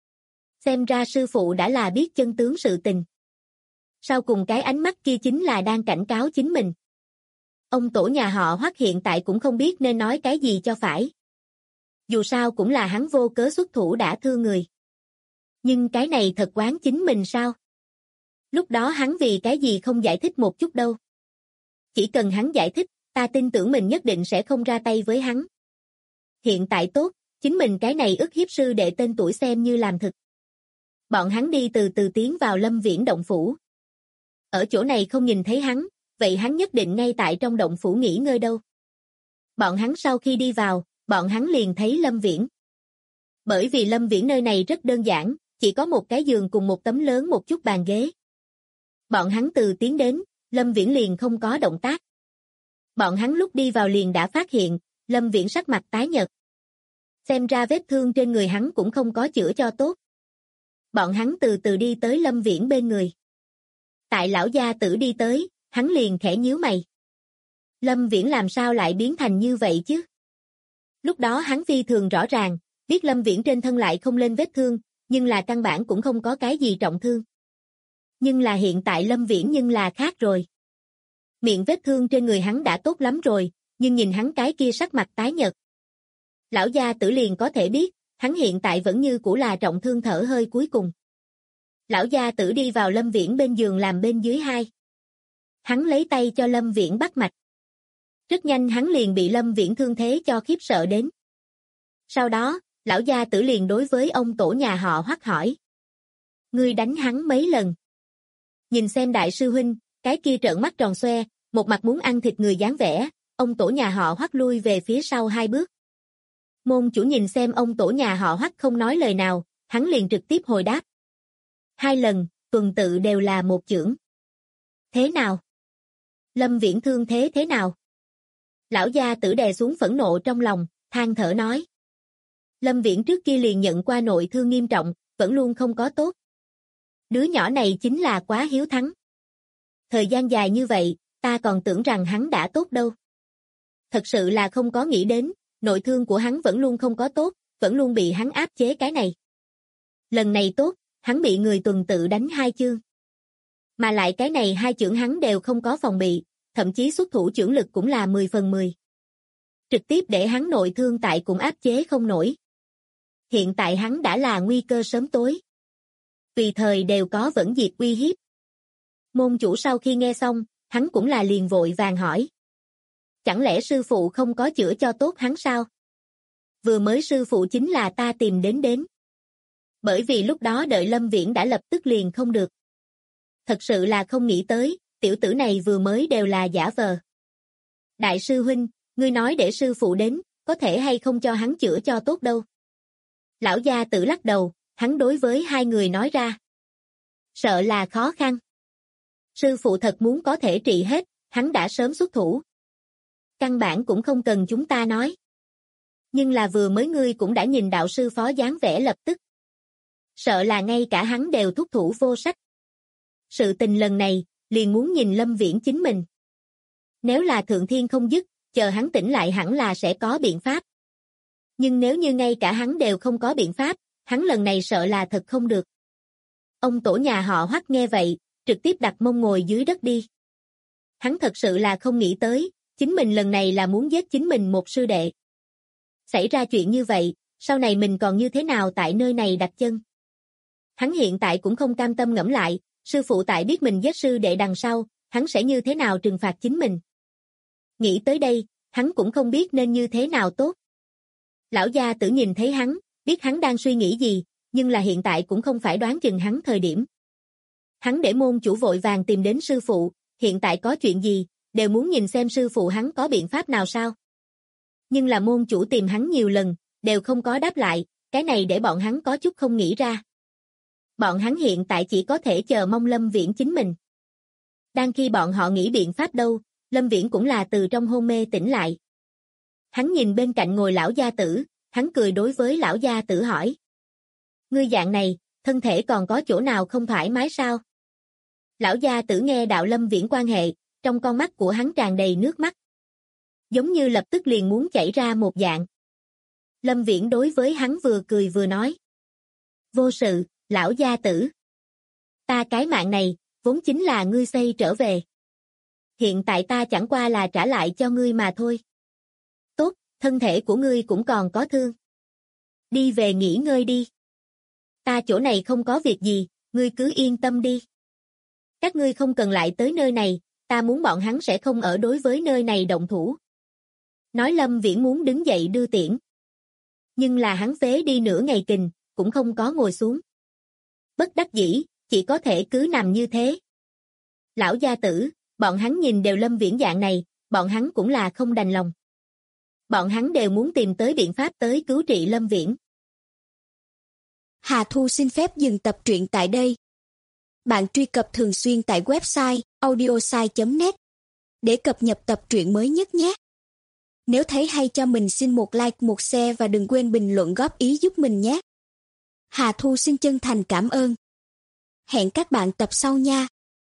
Xem ra sư phụ đã là biết chân tướng sự tình. Sau cùng cái ánh mắt kia chính là đang cảnh cáo chính mình. Ông tổ nhà họ Hoắc hiện tại cũng không biết nên nói cái gì cho phải. Dù sao cũng là hắn vô cớ xuất thủ đã thương người. Nhưng cái này thật oán chính mình sao? Lúc đó hắn vì cái gì không giải thích một chút đâu. Chỉ cần hắn giải thích, ta tin tưởng mình nhất định sẽ không ra tay với hắn. Hiện tại tốt, chính mình cái này ức hiếp sư đệ tên tuổi xem như làm thực. Bọn hắn đi từ từ tiến vào Lâm Viễn động phủ. Ở chỗ này không nhìn thấy hắn, vậy hắn nhất định ngay tại trong động phủ nghỉ ngơi đâu. Bọn hắn sau khi đi vào, bọn hắn liền thấy Lâm Viễn. Bởi vì Lâm Viễn nơi này rất đơn giản, chỉ có một cái giường cùng một tấm lớn một chút bàn ghế. Bọn hắn từ tiến đến, Lâm Viễn liền không có động tác. Bọn hắn lúc đi vào liền đã phát hiện, Lâm Viễn sắc mặt tái nhợt. Xem ra vết thương trên người hắn cũng không có chữa cho tốt. Bọn hắn từ từ đi tới Lâm Viễn bên người. Tại lão gia tử đi tới, hắn liền khẽ nhíu mày. Lâm Viễn làm sao lại biến thành như vậy chứ? Lúc đó hắn phi thường rõ ràng, biết Lâm Viễn trên thân lại không lên vết thương, nhưng là căn bản cũng không có cái gì trọng thương. Nhưng là hiện tại Lâm Viễn nhưng là khác rồi. Miệng vết thương trên người hắn đã tốt lắm rồi, nhưng nhìn hắn cái kia sắc mặt tái nhợt. Lão gia tử liền có thể biết, hắn hiện tại vẫn như cũ là trọng thương thở hơi cuối cùng. Lão gia tử đi vào Lâm Viễn bên giường làm bên dưới hai. Hắn lấy tay cho Lâm Viễn bắt mạch. Rất nhanh hắn liền bị Lâm Viễn thương thế cho khiếp sợ đến. Sau đó, lão gia tử liền đối với ông tổ nhà họ Hoắc hỏi. Ngươi đánh hắn mấy lần? Nhìn xem đại sư huynh, cái kia trợn mắt tròn xoe, một mặt muốn ăn thịt người dáng vẻ, ông tổ nhà họ Hoắc lui về phía sau hai bước. Môn chủ nhìn xem ông tổ nhà họ Hoắc không nói lời nào, hắn liền trực tiếp hồi đáp. 2 lần, tuần tự đều là một chưởng. Thế nào? Lâm Viễn thương thế thế nào? Lão gia tử đè xuống phẫn nộ trong lòng, than thở nói. Lâm Viễn trước kia liền nhận qua nội thương nghiêm trọng, vẫn luôn không có tốt. Đứa nhỏ này chính là quá hiếu thắng. Thời gian dài như vậy, ta còn tưởng rằng hắn đã tốt đâu. Thật sự là không có nghĩ đến, nội thương của hắn vẫn luôn không có tốt, vẫn luôn bị hắn áp chế cái này. Lần này tốt, hắn bị người tuần tự đánh 2 chương. Mà lại cái này 2 chưởng hắn đều không có phòng bị, thậm chí xuất thủ chưởng lực cũng là 10 phần 10. Trực tiếp để hắn nội thương tại cũng áp chế không nổi. Hiện tại hắn đã là nguy cơ sớm tối. Tùy thời đều có vẫn diệt uy hiếp. Môn chủ sau khi nghe xong, hắn cũng là liền vội vàng hỏi. Chẳng lẽ sư phụ không có chữa cho tốt hắn sao? Vừa mới sư phụ chính là ta tìm đến. Bởi vì lúc đó đợi Lâm Viễn đã lập tức liền không được. Thật sự là không nghĩ tới, tiểu tử này vừa mới đều là giả vờ. Đại sư huynh, ngươi nói để sư phụ đến, có thể hay không cho hắn chữa cho tốt đâu. Lão gia tử lắc đầu, hắn đối với hai người nói ra. Sợ là khó khăn. Sư phụ thật muốn có thể trị hết, hắn đã sớm xuất thủ. Căn bản cũng không cần chúng ta nói. Nhưng là vừa mới ngươi cũng đã nhìn đạo sư phó dáng vẻ lập tức. Sợ là ngay cả hắn đều thúc thủ vô sách. Sự tình lần này, liền muốn nhìn Lâm Viễn chính mình. Nếu là thượng thiên không dứt, chờ hắn tỉnh lại hẳn là sẽ có biện pháp. Nhưng nếu như ngay cả hắn đều không có biện pháp, hắn lần này sợ là thật không được. Ông tổ nhà họ Hoắc nghe vậy, trực tiếp đặt mông ngồi dưới đất đi. Hắn thật sự là không nghĩ tới, chính mình lần này là muốn giết chính mình một sư đệ. Xảy ra chuyện như vậy, sau này mình còn như thế nào tại nơi này đặt chân? Hắn hiện tại cũng không cam tâm ngẫm lại, sư phụ tại biết mình giết sư đệ đằng sau, hắn sẽ như thế nào trừng phạt chính mình. Nghĩ tới đây, hắn cũng không biết nên như thế nào tốt. Lão gia tử nhìn thấy hắn, biết hắn đang suy nghĩ gì, nhưng là hiện tại cũng không phải đoán chừng hắn thời điểm. Hắn để môn chủ vội vàng tìm đến sư phụ, hiện tại có chuyện gì, đều muốn nhìn xem sư phụ hắn có biện pháp nào sao. Nhưng là môn chủ tìm hắn nhiều lần, đều không có đáp lại, cái này để bọn hắn có chút không nghĩ ra. Bọn hắn hiện tại chỉ có thể chờ mong Lâm Viễn chính mình. Đang khi bọn họ nghĩ biện pháp đâu, Lâm Viễn cũng là từ trong hôn mê tỉnh lại. Hắn nhìn bên cạnh ngồi lão gia tử, hắn cười đối với lão gia tử hỏi. Ngươi dạng này, thân thể còn có chỗ nào không thoải mái sao? Lão gia tử nghe đạo Lâm Viễn quan hệ, trong con mắt của hắn tràn đầy nước mắt. Giống như lập tức liền muốn chảy ra một dạng. Lâm Viễn đối với hắn vừa cười vừa nói. Vô sự, lão gia tử. Ta cái mạng này, vốn chính là ngươi xây trở về. Hiện tại ta chẳng qua là trả lại cho ngươi mà thôi. Tốt, thân thể của ngươi cũng còn có thương. Đi về nghỉ ngơi đi. Ta chỗ này không có việc gì, ngươi cứ yên tâm đi. Các ngươi không cần lại tới nơi này, ta muốn bọn hắn sẽ không ở đối với nơi này động thủ. Nói Lâm Viễn muốn đứng dậy đưa tiễn. Nhưng là hắn phế đi nửa ngày kình, cũng không có ngồi xuống. Bất đắc dĩ, chỉ có thể cứ nằm như thế. Lão gia tử, bọn hắn nhìn đều Lâm Viễn dạng này, bọn hắn cũng là không đành lòng. Bọn hắn đều muốn tìm tới biện pháp tới cứu trị Lâm Viễn. Hà Thu xin phép dừng tập truyện tại đây. Bạn truy cập thường xuyên tại website audiosai.net để cập nhật tập truyện mới nhất nhé. Nếu thấy hay cho mình xin một like, một share và đừng quên bình luận góp ý giúp mình nhé. Hà Thu xin chân thành cảm ơn. Hẹn các bạn tập sau nha.